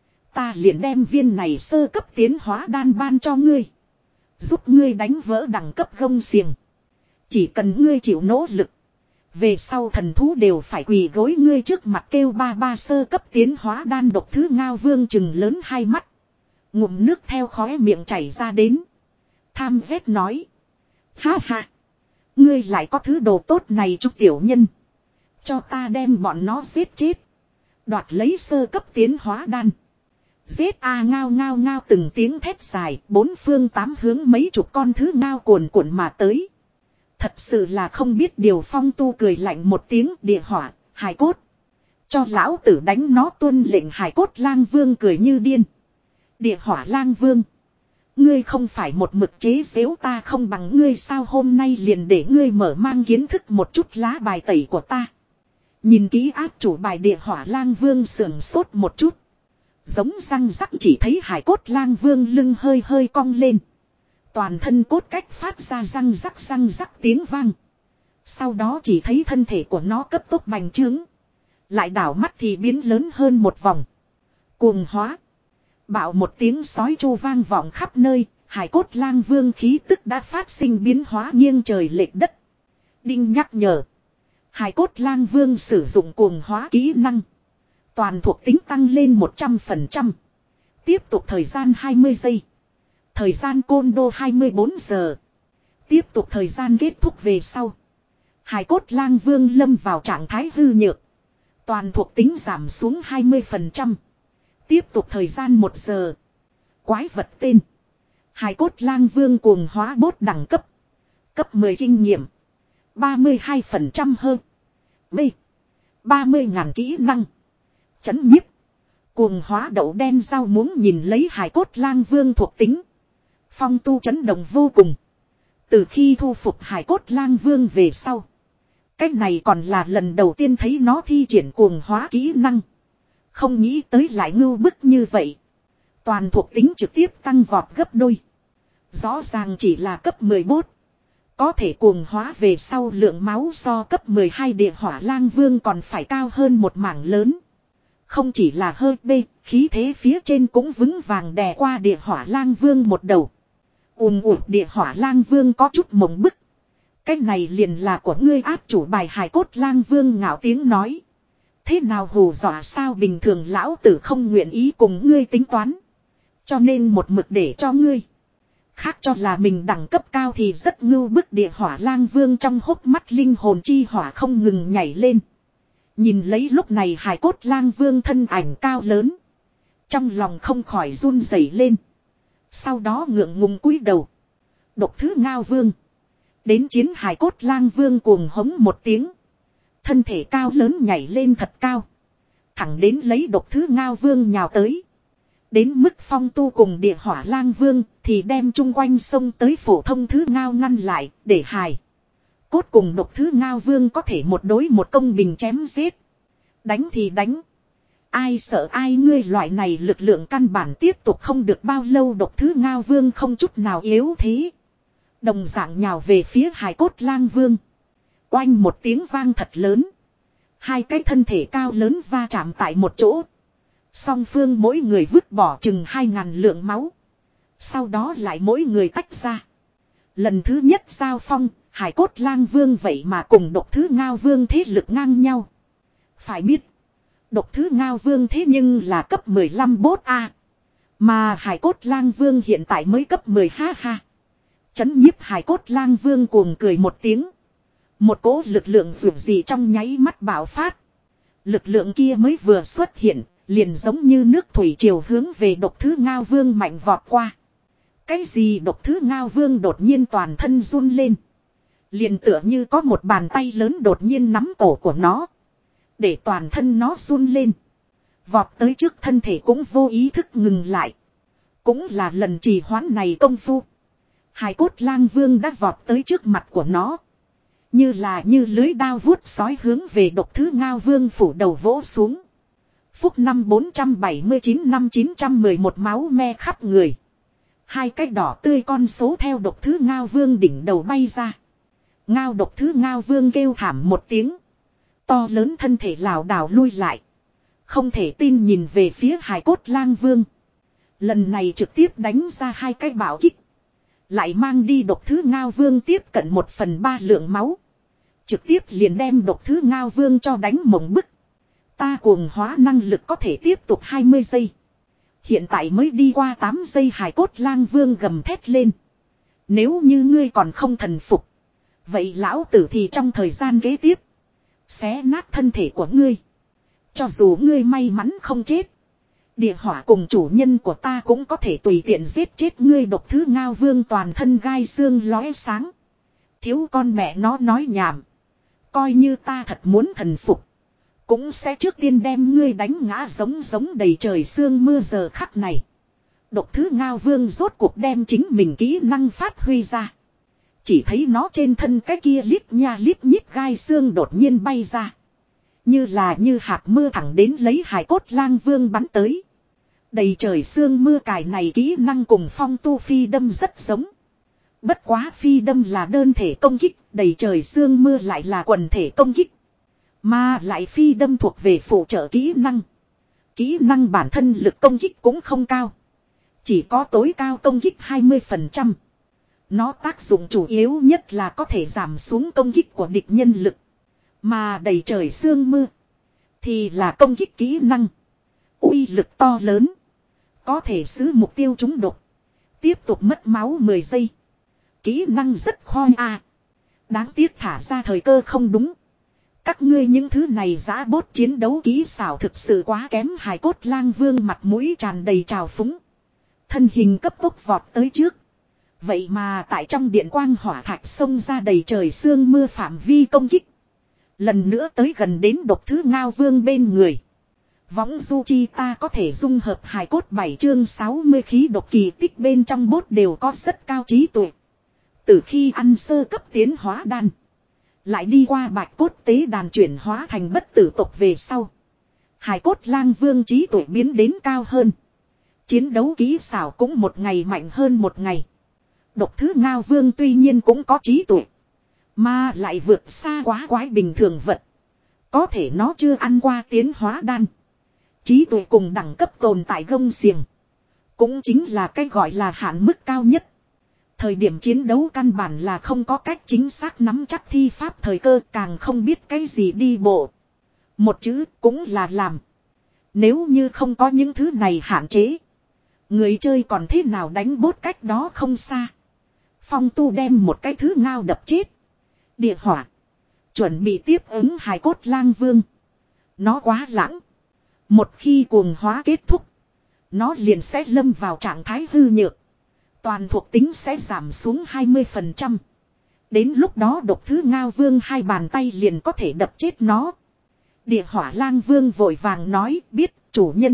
Ta liền đem viên này sơ cấp tiến hóa đan ban cho ngươi. Giúp ngươi đánh vỡ đẳng cấp gông xiềng. Chỉ cần ngươi chịu nỗ lực. Về sau thần thú đều phải quỳ gối ngươi trước mặt kêu ba ba sơ cấp tiến hóa đan độc thứ ngao vương chừng lớn hai mắt. Ngụm nước theo khóe miệng chảy ra đến. Tham ghét nói. Ha ha. Ngươi lại có thứ đồ tốt này chúc tiểu nhân. Cho ta đem bọn nó giết chết. Đoạt lấy sơ cấp tiến hóa đan. Giết a ngao ngao ngao từng tiếng thét dài. Bốn phương tám hướng mấy chục con thứ ngao cuồn cuộn mà tới. Thật sự là không biết điều phong tu cười lạnh một tiếng địa hỏa, hài cốt. Cho lão tử đánh nó tuân lệnh hài cốt lang vương cười như điên. Địa hỏa lang vương. Ngươi không phải một mực chế xếu ta không bằng ngươi sao hôm nay liền để ngươi mở mang kiến thức một chút lá bài tẩy của ta. Nhìn kỹ áp chủ bài địa hỏa lang vương sườn sốt một chút. Giống răng rắc chỉ thấy hải cốt lang vương lưng hơi hơi cong lên. Toàn thân cốt cách phát ra răng rắc răng rắc tiếng vang. Sau đó chỉ thấy thân thể của nó cấp tốc bành trướng. Lại đảo mắt thì biến lớn hơn một vòng. Cuồng hóa. Bạo một tiếng sói chu vang vọng khắp nơi. Hải cốt lang vương khí tức đã phát sinh biến hóa nghiêng trời lệch đất. Đinh nhắc nhở. Hải cốt lang vương sử dụng cuồng hóa kỹ năng. Toàn thuộc tính tăng lên một trăm phần trăm. Tiếp tục thời gian hai mươi giây. Thời gian côn đô hai mươi bốn giờ. Tiếp tục thời gian kết thúc về sau. Hải cốt lang vương lâm vào trạng thái hư nhược. Toàn thuộc tính giảm xuống hai mươi phần trăm. Tiếp tục thời gian một giờ. Quái vật tên. Hải cốt lang vương cuồng hóa bốt đẳng cấp. Cấp mười kinh nghiệm. ba mươi hai phần trăm hơn. B. ba mươi ngàn kỹ năng. Chấn nhiếp. Cuồng hóa đậu đen rau muống nhìn lấy hải cốt lang vương thuộc tính. Phong tu chấn động vô cùng. Từ khi thu phục hải cốt lang vương về sau. Cách này còn là lần đầu tiên thấy nó thi triển cuồng hóa kỹ năng. Không nghĩ tới lại ngưu bức như vậy. Toàn thuộc tính trực tiếp tăng vọt gấp đôi. Rõ ràng chỉ là cấp mười bốt. Có thể cuồng hóa về sau lượng máu so cấp mười hai địa hỏa lang vương còn phải cao hơn một mảng lớn. Không chỉ là hơi bê, khí thế phía trên cũng vững vàng đè qua địa hỏa lang vương một đầu. Ùm ụt địa hỏa lang vương có chút mộng bức. Cái này liền là của ngươi áp chủ bài hài cốt lang vương ngạo tiếng nói. Thế nào hù dọa sao bình thường lão tử không nguyện ý cùng ngươi tính toán. Cho nên một mực để cho ngươi. Khác cho là mình đẳng cấp cao thì rất ngưu bức địa hỏa lang vương trong hốc mắt linh hồn chi hỏa không ngừng nhảy lên. Nhìn lấy lúc này hải cốt lang vương thân ảnh cao lớn. Trong lòng không khỏi run rẩy lên. Sau đó ngượng ngùng cúi đầu. Độc thứ ngao vương. Đến chiến hải cốt lang vương cuồng hống một tiếng. Thân thể cao lớn nhảy lên thật cao. Thẳng đến lấy độc thứ ngao vương nhào tới. Đến mức phong tu cùng địa hỏa lang vương thì đem chung quanh sông tới phổ thông thứ ngao ngăn lại để hài. Cốt cùng độc thứ ngao vương có thể một đối một công bình chém giết. Đánh thì đánh. Ai sợ ai ngươi loại này lực lượng căn bản tiếp tục không được bao lâu độc thứ ngao vương không chút nào yếu thế. Đồng dạng nhào về phía hải cốt lang vương. Oanh một tiếng vang thật lớn. Hai cái thân thể cao lớn va chạm tại một chỗ. Song phương mỗi người vứt bỏ chừng hai ngàn lượng máu. Sau đó lại mỗi người tách ra. Lần thứ nhất giao phong, hải cốt lang vương vậy mà cùng độc thứ ngao vương thế lực ngang nhau. Phải biết, độc thứ ngao vương thế nhưng là cấp mười lăm bốt A. Mà hải cốt lang vương hiện tại mới cấp mười ha ha. Chấn nhiếp hải cốt lang vương cuồng cười một tiếng. Một cỗ lực lượng vượt gì trong nháy mắt bạo phát. Lực lượng kia mới vừa xuất hiện, liền giống như nước thủy triều hướng về độc thứ ngao vương mạnh vọt qua. Cái gì độc thứ ngao vương đột nhiên toàn thân run lên. Liền tựa như có một bàn tay lớn đột nhiên nắm cổ của nó. Để toàn thân nó run lên. Vọt tới trước thân thể cũng vô ý thức ngừng lại. Cũng là lần trì hoãn này công phu. Hải cốt lang vương đã vọt tới trước mặt của nó. Như là như lưới đao vuốt sói hướng về độc thứ ngao vương phủ đầu vỗ xuống. Phúc năm bốn trăm bảy mươi chín năm chín trăm mười một máu me khắp người. Hai cái đỏ tươi con số theo độc thứ ngao vương đỉnh đầu bay ra. Ngao độc thứ ngao vương kêu thảm một tiếng. To lớn thân thể lảo đảo lui lại. Không thể tin nhìn về phía hải cốt lang vương. Lần này trực tiếp đánh ra hai cái bảo kích. Lại mang đi độc thứ ngao vương tiếp cận một phần ba lượng máu. Trực tiếp liền đem độc thứ ngao vương cho đánh mộng bức. Ta cuồng hóa năng lực có thể tiếp tục hai mươi giây. Hiện tại mới đi qua tám giây hải cốt lang vương gầm thét lên. Nếu như ngươi còn không thần phục. Vậy lão tử thì trong thời gian kế tiếp. Xé nát thân thể của ngươi. Cho dù ngươi may mắn không chết. Địa hỏa cùng chủ nhân của ta cũng có thể tùy tiện giết chết ngươi độc thứ ngao vương toàn thân gai xương lóe sáng. Thiếu con mẹ nó nói nhảm. Coi như ta thật muốn thần phục. Cũng sẽ trước tiên đem ngươi đánh ngã giống giống đầy trời sương mưa giờ khắc này. Độc thứ ngao vương rốt cuộc đem chính mình kỹ năng phát huy ra. Chỉ thấy nó trên thân cái kia lít nha lít nhít gai xương đột nhiên bay ra. Như là như hạt mưa thẳng đến lấy hải cốt lang vương bắn tới. Đầy trời sương mưa cài này kỹ năng cùng phong tu phi đâm rất giống. Bất quá phi đâm là đơn thể công kích, đầy trời sương mưa lại là quần thể công kích. Mà lại phi đâm thuộc về phụ trợ kỹ năng. Kỹ năng bản thân lực công kích cũng không cao. Chỉ có tối cao công kích hai mươi phần trăm. Nó tác dụng chủ yếu nhất là có thể giảm xuống công kích của địch nhân lực. Mà đầy trời sương mưa thì là công kích kỹ năng. Uy lực to lớn. Có thể xứ mục tiêu trúng độc. Tiếp tục mất máu mười giây. Kỹ năng rất khôi a. Đáng tiếc thả ra thời cơ không đúng. Các ngươi những thứ này giã bốt chiến đấu kỹ xảo thực sự quá kém hải cốt lang vương mặt mũi tràn đầy trào phúng. Thân hình cấp tốc vọt tới trước. Vậy mà tại trong điện quang hỏa thạch xông ra đầy trời sương mưa phạm vi công kích. Lần nữa tới gần đến độc thứ ngao vương bên người. Võng du chi ta có thể dung hợp hài cốt bảy chương sáu mươi khí độc kỳ tích bên trong bốt đều có rất cao trí tuệ. Từ khi ăn sơ cấp tiến hóa đan. Lại đi qua bạch cốt tế đàn chuyển hóa thành bất tử tộc về sau. Hài cốt lang vương trí tuệ biến đến cao hơn. Chiến đấu kỹ xảo cũng một ngày mạnh hơn một ngày. Độc thứ ngao vương tuy nhiên cũng có trí tuệ. Mà lại vượt xa quá quái bình thường vật. Có thể nó chưa ăn qua tiến hóa đan. Trí tuệ cùng đẳng cấp tồn tại gông xiềng. Cũng chính là cái gọi là hạn mức cao nhất. Thời điểm chiến đấu căn bản là không có cách chính xác nắm chắc thi pháp thời cơ càng không biết cái gì đi bộ. Một chữ cũng là làm. Nếu như không có những thứ này hạn chế. Người chơi còn thế nào đánh bốt cách đó không xa. Phong tu đem một cái thứ ngao đập chết. Địa hỏa. Chuẩn bị tiếp ứng hài cốt lang vương. Nó quá lãng. Một khi cuồng hóa kết thúc. Nó liền sẽ lâm vào trạng thái hư nhược. Toàn thuộc tính sẽ giảm xuống hai mươi phần trăm. Đến lúc đó độc thứ ngao vương hai bàn tay liền có thể đập chết nó. Địa hỏa lang vương vội vàng nói biết chủ nhân.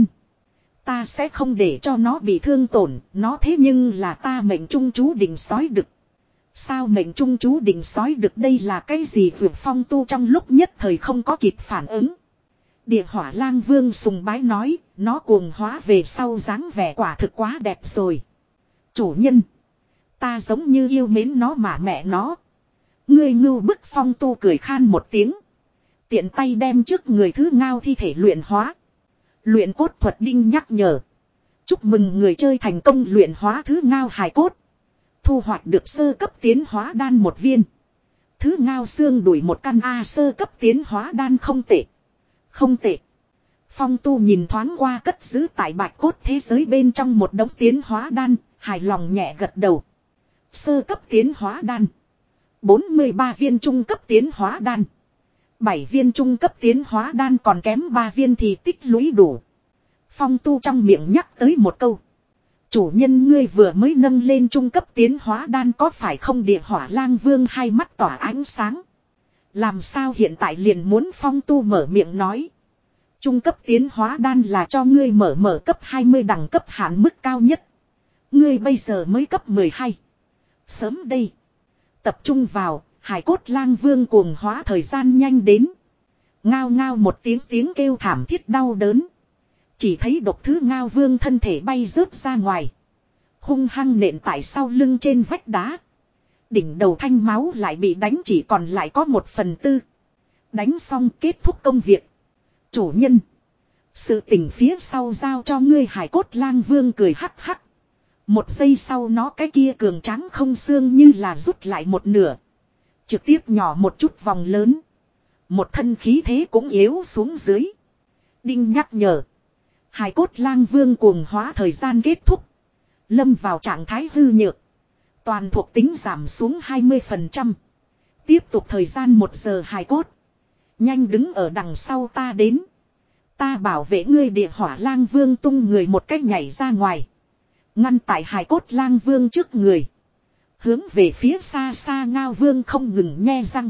Ta sẽ không để cho nó bị thương tổn. Nó thế nhưng là ta mệnh trung chú định sói đực. Sao mệnh trung chú định sói đực đây là cái gì vượt phong tu trong lúc nhất thời không có kịp phản ứng. Địa hỏa lang vương sùng bái nói. Nó cuồng hóa về sau dáng vẻ quả thực quá đẹp rồi. Chủ nhân. Ta giống như yêu mến nó mà mẹ nó. Ngươi ngưu bức phong tu cười khan một tiếng. Tiện tay đem trước người thứ ngao thi thể luyện hóa. Luyện cốt thuật đinh nhắc nhở. Chúc mừng người chơi thành công luyện hóa thứ ngao hài cốt. Thu hoạch được sơ cấp tiến hóa đan một viên. Thứ ngao xương đuổi một căn A sơ cấp tiến hóa đan không tệ. Không tệ. Phong tu nhìn thoáng qua cất giữ tại bạch cốt thế giới bên trong một đống tiến hóa đan. Hài lòng nhẹ gật đầu. Sơ cấp tiến hóa đan. bốn mươi ba viên trung cấp tiến hóa đan. bảy viên trung cấp tiến hóa đan còn kém ba viên thì tích lũy đủ. Phong tu trong miệng nhắc tới một câu. Chủ nhân ngươi vừa mới nâng lên trung cấp tiến hóa đan có phải không địa hỏa lang vương hai mắt tỏa ánh sáng. Làm sao hiện tại liền muốn phong tu mở miệng nói. Trung cấp tiến hóa đan là cho ngươi mở mở cấp hai mươi đẳng cấp hạn mức cao nhất. Ngươi bây giờ mới cấp mười hai. Sớm đây. Tập trung vào, hải cốt lang vương cuồng hóa thời gian nhanh đến. Ngao ngao một tiếng tiếng kêu thảm thiết đau đớn. Chỉ thấy độc thứ ngao vương thân thể bay rớt ra ngoài. Hung hăng nện tại sau lưng trên vách đá. Đỉnh đầu thanh máu lại bị đánh chỉ còn lại có một phần tư. Đánh xong kết thúc công việc. Chủ nhân. Sự tình phía sau giao cho ngươi hải cốt lang vương cười hắc hắc. Một giây sau nó cái kia cường tráng không xương như là rút lại một nửa. Trực tiếp nhỏ một chút vòng lớn. Một thân khí thế cũng yếu xuống dưới. Đinh nhắc nhở. Hải cốt lang vương cuồng hóa thời gian kết thúc. Lâm vào trạng thái hư nhược. Toàn thuộc tính giảm xuống hai mươi phần trăm. Tiếp tục thời gian một giờ hải cốt. Nhanh đứng ở đằng sau ta đến. Ta bảo vệ ngươi địa hỏa lang vương tung người một cách nhảy ra ngoài. Ngăn tại hải cốt lang vương trước người. Hướng về phía xa xa ngao vương không ngừng nhe răng.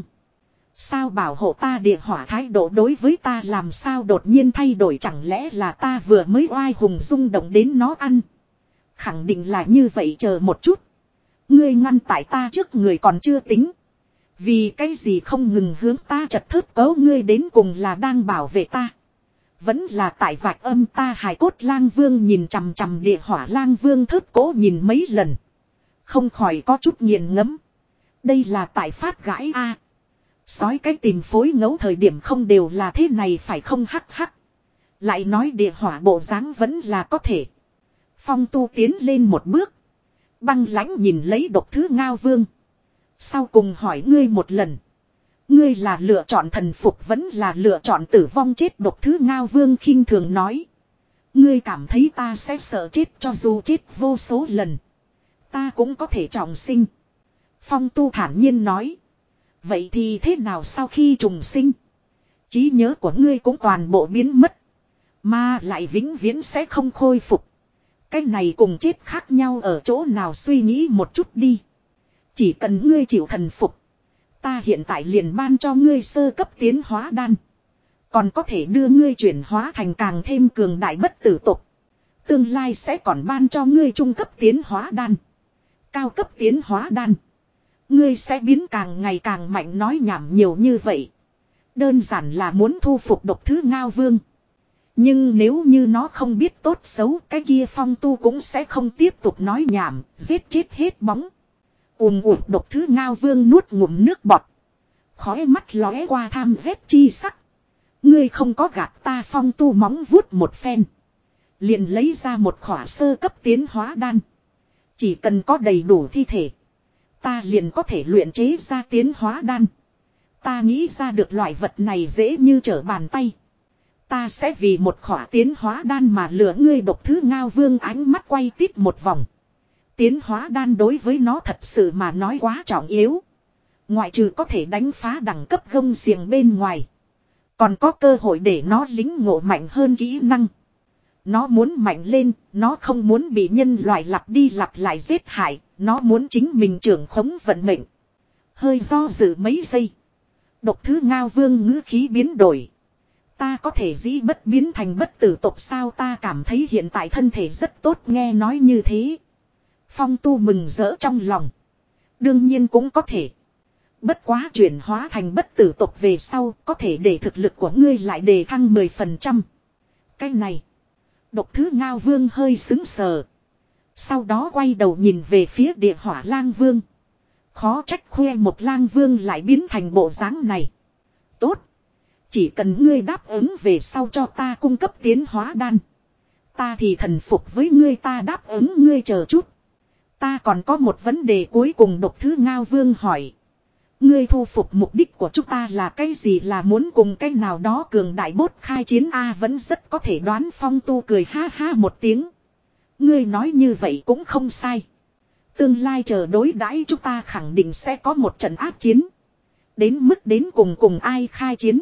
Sao bảo hộ ta địa hỏa thái độ đối với ta làm sao đột nhiên thay đổi chẳng lẽ là ta vừa mới oai hùng rung động đến nó ăn. Khẳng định là như vậy chờ một chút. Ngươi ngăn tại ta trước người còn chưa tính. Vì cái gì không ngừng hướng ta chật thớt cấu ngươi đến cùng là đang bảo vệ ta. Vẫn là tại vạch âm ta hài cốt lang vương nhìn chằm chằm địa hỏa lang vương thớt cố nhìn mấy lần. Không khỏi có chút nghiền ngẫm. Đây là tại phát gãi a. Sói cái tìm phối ngấu thời điểm không đều là thế này phải không hắc hắc. Lại nói địa hỏa bộ dáng vẫn là có thể. Phong tu tiến lên một bước. Băng lãnh nhìn lấy độc thứ ngao vương. Sau cùng hỏi ngươi một lần. Ngươi là lựa chọn thần phục vẫn là lựa chọn tử vong chết độc thứ ngao vương khinh thường nói. Ngươi cảm thấy ta sẽ sợ chết cho dù chết vô số lần. Ta cũng có thể trọng sinh. Phong tu thản nhiên nói. Vậy thì thế nào sau khi trùng sinh? Trí nhớ của ngươi cũng toàn bộ biến mất. Mà lại vĩnh viễn sẽ không khôi phục. Cái này cùng chết khác nhau ở chỗ nào suy nghĩ một chút đi. Chỉ cần ngươi chịu thần phục. Ta hiện tại liền ban cho ngươi sơ cấp tiến hóa đan. Còn có thể đưa ngươi chuyển hóa thành càng thêm cường đại bất tử tục. Tương lai sẽ còn ban cho ngươi trung cấp tiến hóa đan. Cao cấp tiến hóa đan. Ngươi sẽ biến càng ngày càng mạnh nói nhảm nhiều như vậy. Đơn giản là muốn thu phục độc thứ ngao vương. Nhưng nếu như nó không biết tốt xấu cái kia phong tu cũng sẽ không tiếp tục nói nhảm, giết chết hết bóng. Ùm ụt độc thứ ngao vương nuốt ngụm nước bọt. Khói mắt lóe qua tham ghét chi sắc. Ngươi không có gạt ta phong tu móng vuốt một phen. Liền lấy ra một khỏa sơ cấp tiến hóa đan. Chỉ cần có đầy đủ thi thể. Ta liền có thể luyện chế ra tiến hóa đan. Ta nghĩ ra được loại vật này dễ như trở bàn tay. Ta sẽ vì một khỏa tiến hóa đan mà lừa ngươi độc thứ ngao vương ánh mắt quay tít một vòng. Tiến hóa đan đối với nó thật sự mà nói quá trọng yếu. Ngoại trừ có thể đánh phá đẳng cấp gông xiềng bên ngoài. Còn có cơ hội để nó lính ngộ mạnh hơn kỹ năng. Nó muốn mạnh lên, nó không muốn bị nhân loại lặp đi lặp lại giết hại, nó muốn chính mình trưởng khống vận mệnh. Hơi do dự mấy giây. Độc thứ Ngao Vương ngữ khí biến đổi. Ta có thể dĩ bất biến thành bất tử tộc sao, ta cảm thấy hiện tại thân thể rất tốt, nghe nói như thế. Phong Tu mừng rỡ trong lòng. Đương nhiên cũng có thể. Bất quá chuyển hóa thành bất tử tộc về sau có thể để thực lực của ngươi lại đề thăng mười phần trăm. Cái này. Độc thứ Ngao Vương hơi sững sờ. Sau đó quay đầu nhìn về phía Địa Hỏa Lang Vương. Khó trách khoe một Lang Vương lại biến thành bộ dáng này. Tốt. Chỉ cần ngươi đáp ứng về sau cho ta cung cấp tiến hóa đan. Ta thì thần phục với ngươi, ta đáp ứng ngươi, chờ chút. Ta còn có một vấn đề cuối cùng, Độc thứ Ngao Vương hỏi. Ngươi thu phục mục đích của chúng ta là cái gì, là muốn cùng cái nào đó cường đại bốt khai chiến a? Vẫn rất có thể đoán. Phong Tu cười ha ha một tiếng. Ngươi nói như vậy cũng không sai. Tương lai chờ đối đãi chúng ta khẳng định sẽ có một trận áp chiến. Đến mức đến cùng cùng ai khai chiến.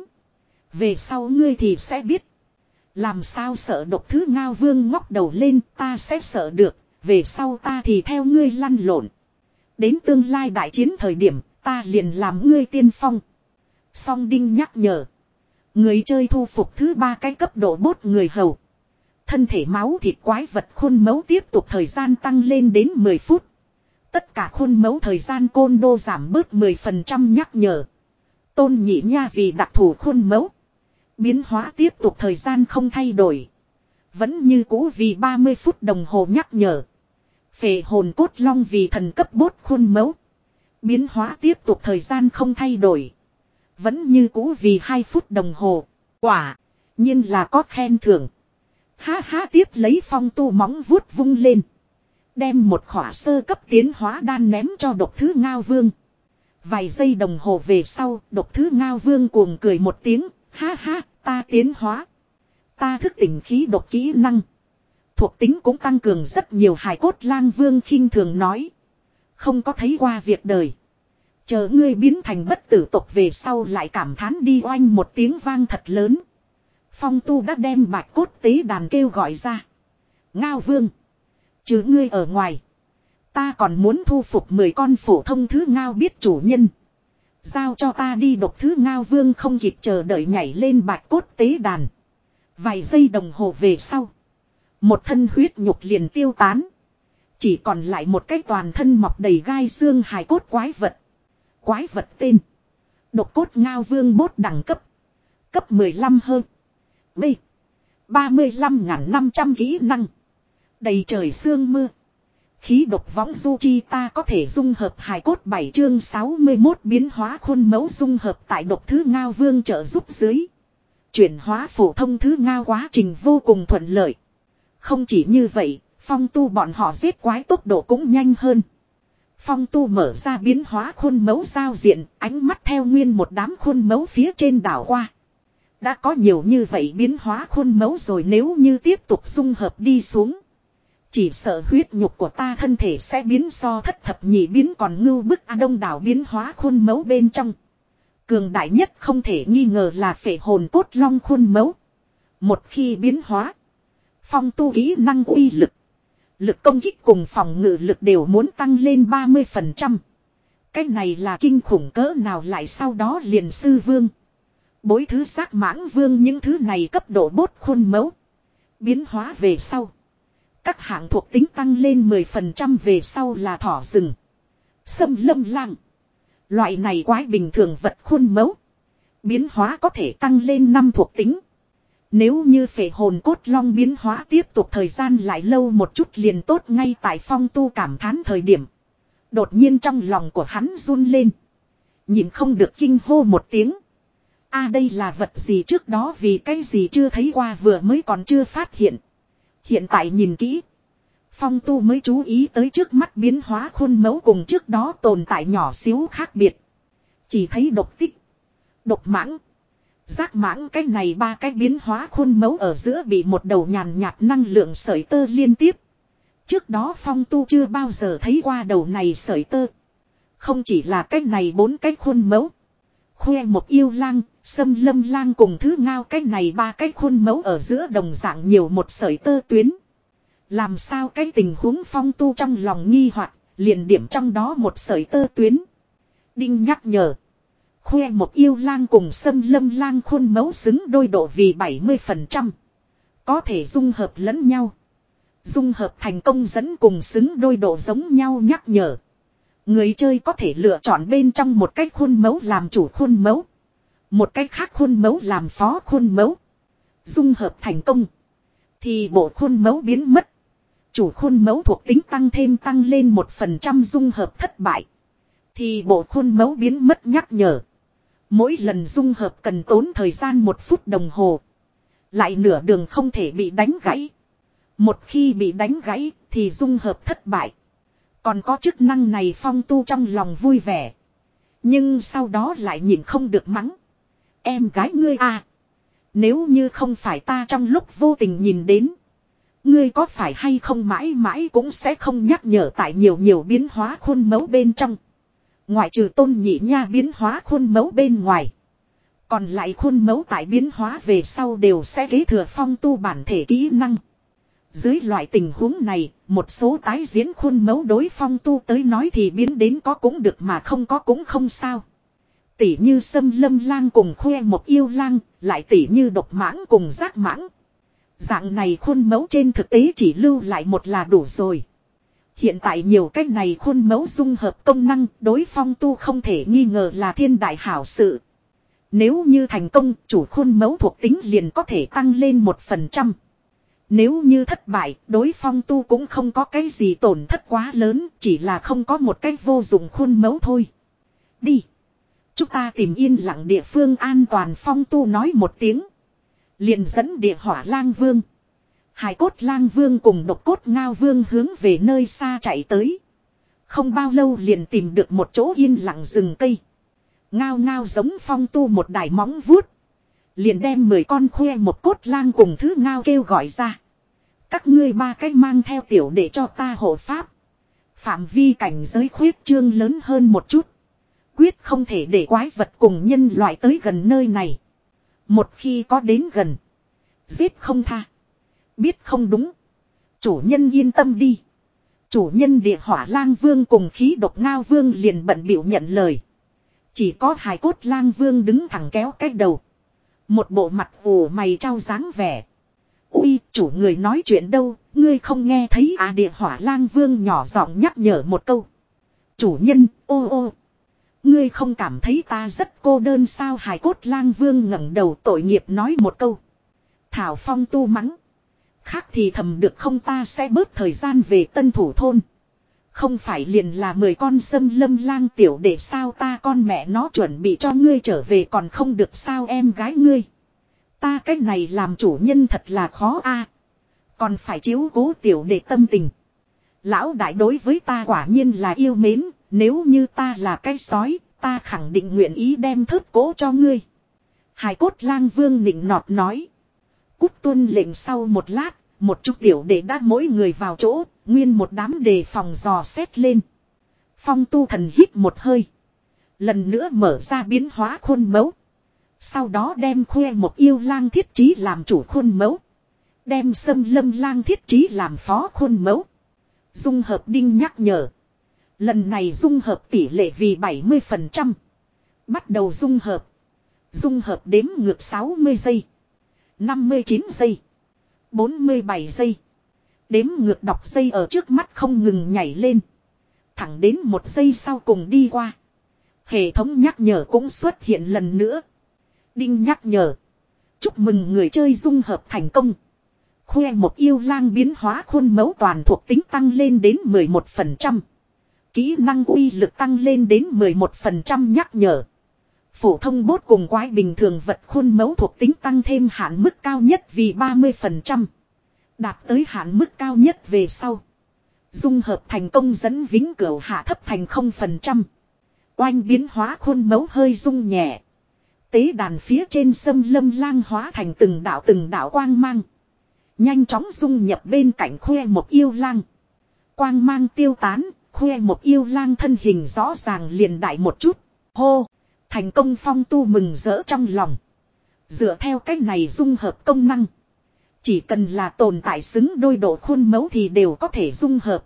Về sau ngươi thì sẽ biết. Làm sao sợ? Độc thứ Ngao Vương ngóc đầu lên. Ta sẽ sợ được. Về sau ta thì theo ngươi lăn lộn. Đến tương lai đại chiến thời điểm. Ta liền làm ngươi tiên phong. Song Đinh nhắc nhở. Người chơi thu phục thứ ba cái cấp độ bốt người hầu. Thân thể máu thịt quái vật khuôn mẫu tiếp tục thời gian tăng lên đến mười phút. Tất cả khuôn mẫu thời gian côn đô giảm bớt mười phần trăm nhắc nhở. Tôn Nhị Nha vì đặc thù khuôn mẫu. Biến hóa tiếp tục thời gian không thay đổi. Vẫn như cũ vì ba mươi phút đồng hồ nhắc nhở. Phệ hồn cốt long vì thần cấp bốt khuôn mẫu. Biến hóa tiếp tục thời gian không thay đổi. Vẫn như cũ vì hai phút đồng hồ. Quả nhiên là có khen thưởng. Ha ha, tiếp lấy Phong Tu móng vuốt vung lên. Đem một khỏa sơ cấp tiến hóa đan ném cho Độc thứ Ngao Vương. Vài giây đồng hồ về sau, Độc thứ Ngao Vương cuồng cười một tiếng. Ha ha, ta tiến hóa. Ta thức tỉnh khí độc kỹ năng. Thuộc tính cũng tăng cường rất nhiều. Hải Cốt Lang Vương khinh thường nói. Không có thấy qua việc đời. Chờ ngươi biến thành bất tử tộc về sau lại cảm thán đi. Oanh một tiếng vang thật lớn. Phong Tu đã đem bạch cốt tế đàn kêu gọi ra. Ngao Vương. Chứ ngươi ở ngoài. Ta còn muốn thu phục mười con phổ thông thứ ngao biết chủ nhân. Giao cho ta đi. Độc thứ Ngao Vương không kịp chờ đợi nhảy lên bạch cốt tế đàn. Vài giây đồng hồ về sau. Một thân huyết nhục liền tiêu tán. Chỉ còn lại một cái toàn thân mọc đầy gai xương hài cốt quái vật. Quái vật tên. Độc cốt Ngao Vương bốt đẳng cấp. Cấp mười lăm hơn. B. ba mươi lăm nghìn năm trăm kỹ năng. Đầy trời sương mưa. Khí độc võng du chi, ta có thể dung hợp hài cốt. Bảy chương sáu mươi mốt biến hóa khuôn mẫu dung hợp tại Độc thứ Ngao Vương trợ giúp dưới. Chuyển hóa phổ thông thứ ngao quá trình vô cùng thuận lợi. Không chỉ như vậy, Phong Tu bọn họ giết quái tốc độ cũng nhanh hơn. Phong Tu mở ra biến hóa khuôn mẫu giao diện, ánh mắt theo nguyên một đám khuôn mẫu phía trên đảo qua. Đã có nhiều như vậy biến hóa khuôn mẫu rồi, nếu như tiếp tục dung hợp đi xuống. Chỉ sợ huyết nhục của ta thân thể sẽ biến so thất thập nhị biến còn ngưu bức. A Đông đảo biến hóa khuôn mẫu bên trong. Cường đại nhất không thể nghi ngờ là phệ hồn cốt long khuôn mẫu. Một khi biến hóa. Phong Tu kỹ năng uy lực. Lực công kích cùng phòng ngự lực đều muốn tăng lên ba mươi phần trăm. Cái này là kinh khủng cỡ nào, lại sau đó liền sư vương. Bối thứ xác mãng vương, những thứ này cấp độ bốt khuôn mẫu. Biến hóa về sau. Các hạng thuộc tính tăng lên mười phần trăm về sau là thỏ rừng. Sâm lâm lang. Loại này quái bình thường vật khuôn mẫu. Biến hóa có thể tăng lên năm thuộc tính. Nếu như phệ hồn cốt long biến hóa tiếp tục thời gian lại lâu một chút liền tốt. Ngay tại Phong Tu cảm thán thời điểm. Đột nhiên trong lòng của hắn run lên. Nhìn không được kinh hô một tiếng. A đây là vật gì, trước đó vì cái gì chưa thấy qua, vừa mới còn chưa phát hiện. Hiện tại nhìn kỹ. Phong Tu mới chú ý tới trước mắt biến hóa khuôn mẫu cùng trước đó tồn tại nhỏ xíu khác biệt. Chỉ thấy độc tích, độc mãng, giác mãng, cái này ba cái biến hóa khuôn mẫu ở giữa bị một đầu nhàn nhạt năng lượng sợi tơ liên tiếp. Trước đó Phong Tu chưa bao giờ thấy qua đầu này sợi tơ. Không chỉ là cái này bốn cái khuôn mẫu. Khoe một yêu lang, xâm lâm lang cùng thứ ngao cái này ba cái khuôn mẫu ở giữa đồng dạng nhiều một sợi tơ tuyến. Làm sao cái tình huống Phong Tu trong lòng nghi hoặc liền điểm trong đó một sợi tơ tuyến. Đinh nhắc nhở. Khoe một yêu lang cùng xâm lâm lang khuôn mẫu xứng đôi độ vì bảy mươi phần trăm. Có thể dung hợp lẫn nhau. Dung hợp thành công dẫn cùng xứng đôi độ giống nhau nhắc nhở. Người chơi có thể lựa chọn bên trong một cái khuôn mẫu làm chủ khuôn mẫu. Một cái khác khuôn mẫu làm phó khuôn mẫu. Dung hợp thành công. Thì bộ khuôn mẫu biến mất. Chủ khuôn mẫu thuộc tính tăng thêm tăng lên một phần trăm dung hợp thất bại. Thì bộ khuôn mẫu biến mất nhắc nhở. Mỗi lần dung hợp cần tốn thời gian một phút đồng hồ. Lại nửa đường không thể bị đánh gãy. Một khi bị đánh gãy thì dung hợp thất bại. Còn có chức năng này Phong Tu trong lòng vui vẻ. Nhưng sau đó lại nhìn không được mắng. Em gái ngươi à. Nếu như không phải ta trong lúc vô tình nhìn đến. Ngươi có phải hay không mãi mãi cũng sẽ không nhắc nhở tại nhiều nhiều biến hóa khuôn mẫu bên trong. Ngoại trừ Tôn Nhị Nha biến hóa khuôn mẫu bên ngoài. Còn lại khuôn mẫu tại biến hóa về sau đều sẽ kế thừa Phong Tu bản thể kỹ năng. Dưới loại tình huống này, một số tái diễn khuôn mẫu đối Phong Tu tới nói thì biến đến có cũng được mà không có cũng không sao. Tỉ như xâm lâm lang cùng khoe một yêu lang, lại tỉ như độc mãng cùng giác mãng. Dạng này khuôn mẫu trên thực tế chỉ lưu lại một là đủ rồi. Hiện tại nhiều cách này khuôn mẫu dung hợp công năng đối Phong Tu không thể nghi ngờ là thiên đại hảo sự. Nếu như thành công, chủ khuôn mẫu thuộc tính liền có thể tăng lên một phần trăm. Nếu như thất bại, đối Phong Tu cũng không có cái gì tổn thất quá lớn, chỉ là không có một cái vô dụng khuôn mẫu thôi. Đi. Chúng ta tìm yên lặng địa phương an toàn Phong Tu nói một tiếng. Liền dẫn địa hỏa lang vương. Hải cốt lang vương cùng độc cốt ngao vương hướng về nơi xa chạy tới. Không bao lâu liền tìm được một chỗ yên lặng rừng cây. Ngao ngao giống Phong Tu một đài móng vuốt. Liền đem mười con khoe một cốt lang cùng thứ ngao kêu gọi ra. Các ngươi ba cái mang theo tiểu để cho ta hộ pháp. Phạm vi cảnh giới khuyết trương lớn hơn một chút. Quyết không thể để quái vật cùng nhân loại tới gần nơi này. Một khi có đến gần. Giết không tha. Biết không đúng. Chủ nhân yên tâm đi. Chủ nhân địa hỏa lang vương cùng khí độc ngao vương liền bận bịu nhận lời. Chỉ có hài cốt lang vương đứng thẳng kéo cách đầu. Một bộ mặt ủ mày trao dáng vẻ. Ui, chủ người nói chuyện đâu, ngươi không nghe thấy à địa hỏa lang vương nhỏ giọng nhắc nhở một câu. Chủ nhân, ô ô. Ngươi không cảm thấy ta rất cô đơn sao hài cốt lang vương ngẩng đầu tội nghiệp nói một câu. Thảo Phong Tu mắng. Khác thì thầm được không ta sẽ bớt thời gian về Tân Thủ Thôn. Không phải liền là mười con xâm lâm lang tiểu để sao ta con mẹ nó chuẩn bị cho ngươi trở về còn không được sao em gái ngươi. Ta cách này làm chủ nhân thật là khó a. Còn phải chiếu cố tiểu để tâm tình. Lão đại đối với ta quả nhiên là yêu mến, nếu như ta là cái sói, ta khẳng định nguyện ý đem thớt cố cho ngươi. Hải cốt lang vương nịnh nọt nói. Cút tuân lệnh sau một lát, một chút tiểu để đã mỗi người vào chỗ, nguyên một đám đề phòng dò xét lên. Phong Tu thần hít một hơi. Lần nữa mở ra biến hóa khuôn mẫu. Sau đó đem khoe một yêu lang thiết trí làm chủ khuôn mẫu. Đem xâm lâm lang thiết trí làm phó khuôn mẫu. Dung hợp đinh nhắc nhở. Lần này dung hợp tỷ lệ vì bảy mươi phần trăm. Bắt đầu dung hợp. Dung hợp đếm ngược sáu mươi giây. năm mươi chín giây. bốn mươi bảy giây. Đếm ngược đọc giây ở trước mắt không ngừng nhảy lên. Thẳng đến một giây sau cùng đi qua. Hệ thống nhắc nhở cũng xuất hiện lần nữa. Đinh nhắc nhở. Chúc mừng người chơi dung hợp thành công. Khoe một yêu lang biến hóa khuôn mẫu toàn thuộc tính tăng lên đến mười một phần trăm. Kỹ năng uy lực tăng lên đến mười một phần trăm nhắc nhở. Phổ thông bốt cùng quái bình thường vật khuôn mẫu thuộc tính tăng thêm hạn mức cao nhất vì ba mươi phần trăm. Đạt tới hạn mức cao nhất về sau. Dung hợp thành công dẫn vĩnh cửu hạ thấp thành không phần trăm. Oanh biến hóa khuôn mẫu hơi rung nhẹ. Tế đàn phía trên xâm lâm lang hóa thành từng đạo từng đạo quang mang. Nhanh chóng dung nhập bên cạnh khoe một yêu lang. Quang mang tiêu tán, khoe một yêu lang thân hình rõ ràng liền đại một chút. Hô! Thành công Phong Tu mừng rỡ trong lòng. Dựa theo cách này dung hợp công năng. Chỉ cần là tồn tại xứng đôi độ khuôn mẫu thì đều có thể dung hợp.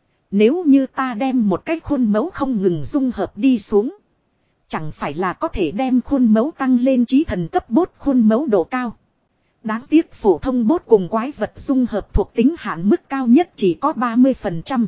Nếu như ta đem một cái khuôn mẫu không ngừng dung hợp đi xuống. Chẳng phải là có thể đem khuôn mẫu tăng lên chí thần cấp bốt khuôn mẫu độ cao. Đáng tiếc phổ thông bốt cùng quái vật dung hợp thuộc tính hạn mức cao nhất chỉ có ba mươi phần trăm.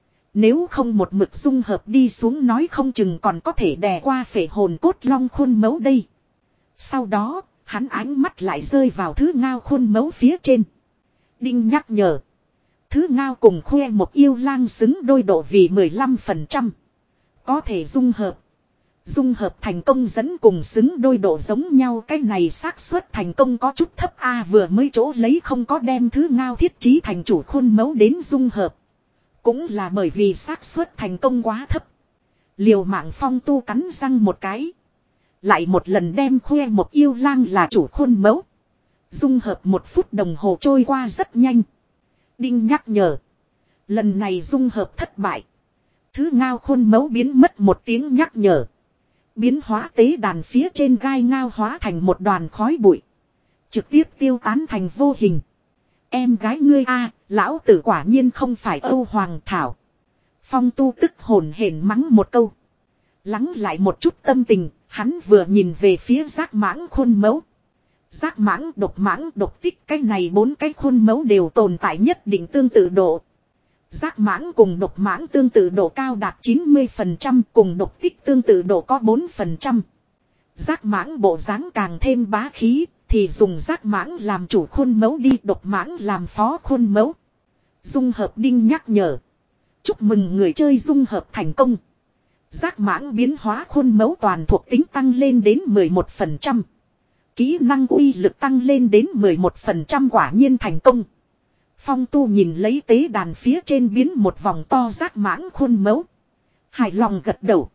Nếu không một mực dung hợp đi xuống nói không chừng còn có thể đè qua phệ hồn cốt long khuôn mẫu đây. Sau đó, hắn ánh mắt lại rơi vào thứ ngao khuôn mẫu phía trên. Đinh nhắc nhở. Thứ ngao cùng khoe một yêu lang xứng đôi độ vì mười lăm phần trăm. Có thể dung hợp. Dung hợp thành công dẫn cùng xứng đôi độ giống nhau, cái này xác suất thành công có chút thấp a, vừa mới chỗ lấy không có đem thứ ngao thiết trí thành chủ khuôn mẫu đến dung hợp. Cũng là bởi vì xác suất thành công quá thấp. Liều mạng Phong Tu cắn răng một cái. Lại một lần đem khoe một yêu lang là chủ khuôn mẫu. Dung hợp một phút đồng hồ trôi qua rất nhanh. Đinh nhắc nhở. Lần này dung hợp thất bại. Thứ ngao khuôn mẫu biến mất một tiếng nhắc nhở. Biến hóa tế đàn phía trên gai ngao hóa thành một đoàn khói bụi. Trực tiếp tiêu tán thành vô hình. Em gái ngươi a, lão tử quả nhiên không phải Âu Hoàng Thảo. Phong Tu tức hồn hển mắng một câu. Lắng lại một chút tâm tình, hắn vừa nhìn về phía giác mãng khuôn mẫu. Giác mãng, độc mãng, độc tích, cái này bốn cái khuôn mẫu đều tồn tại nhất định tương tự độ. Giác mãng cùng độc mãng tương tự độ cao đạt chín mươi phần trăm, cùng độc tích tương tự độ có bốn phần trăm. Giác mãng bộ dáng càng thêm bá khí, thì dùng giác mãng làm chủ khuôn mẫu đi, độc mãng làm phó khuôn mẫu. Dung hợp đinh nhắc nhở. Chúc mừng người chơi dung hợp thành công. Giác mãng biến hóa khuôn mẫu toàn thuộc tính tăng lên đến mười một phần trăm. Kỹ năng uy lực tăng lên đến mười một phần trăm, quả nhiên thành công. Phong Tu nhìn lấy tế đàn phía trên biến một vòng to giác mãng khuôn mẫu. Hài lòng gật đầu.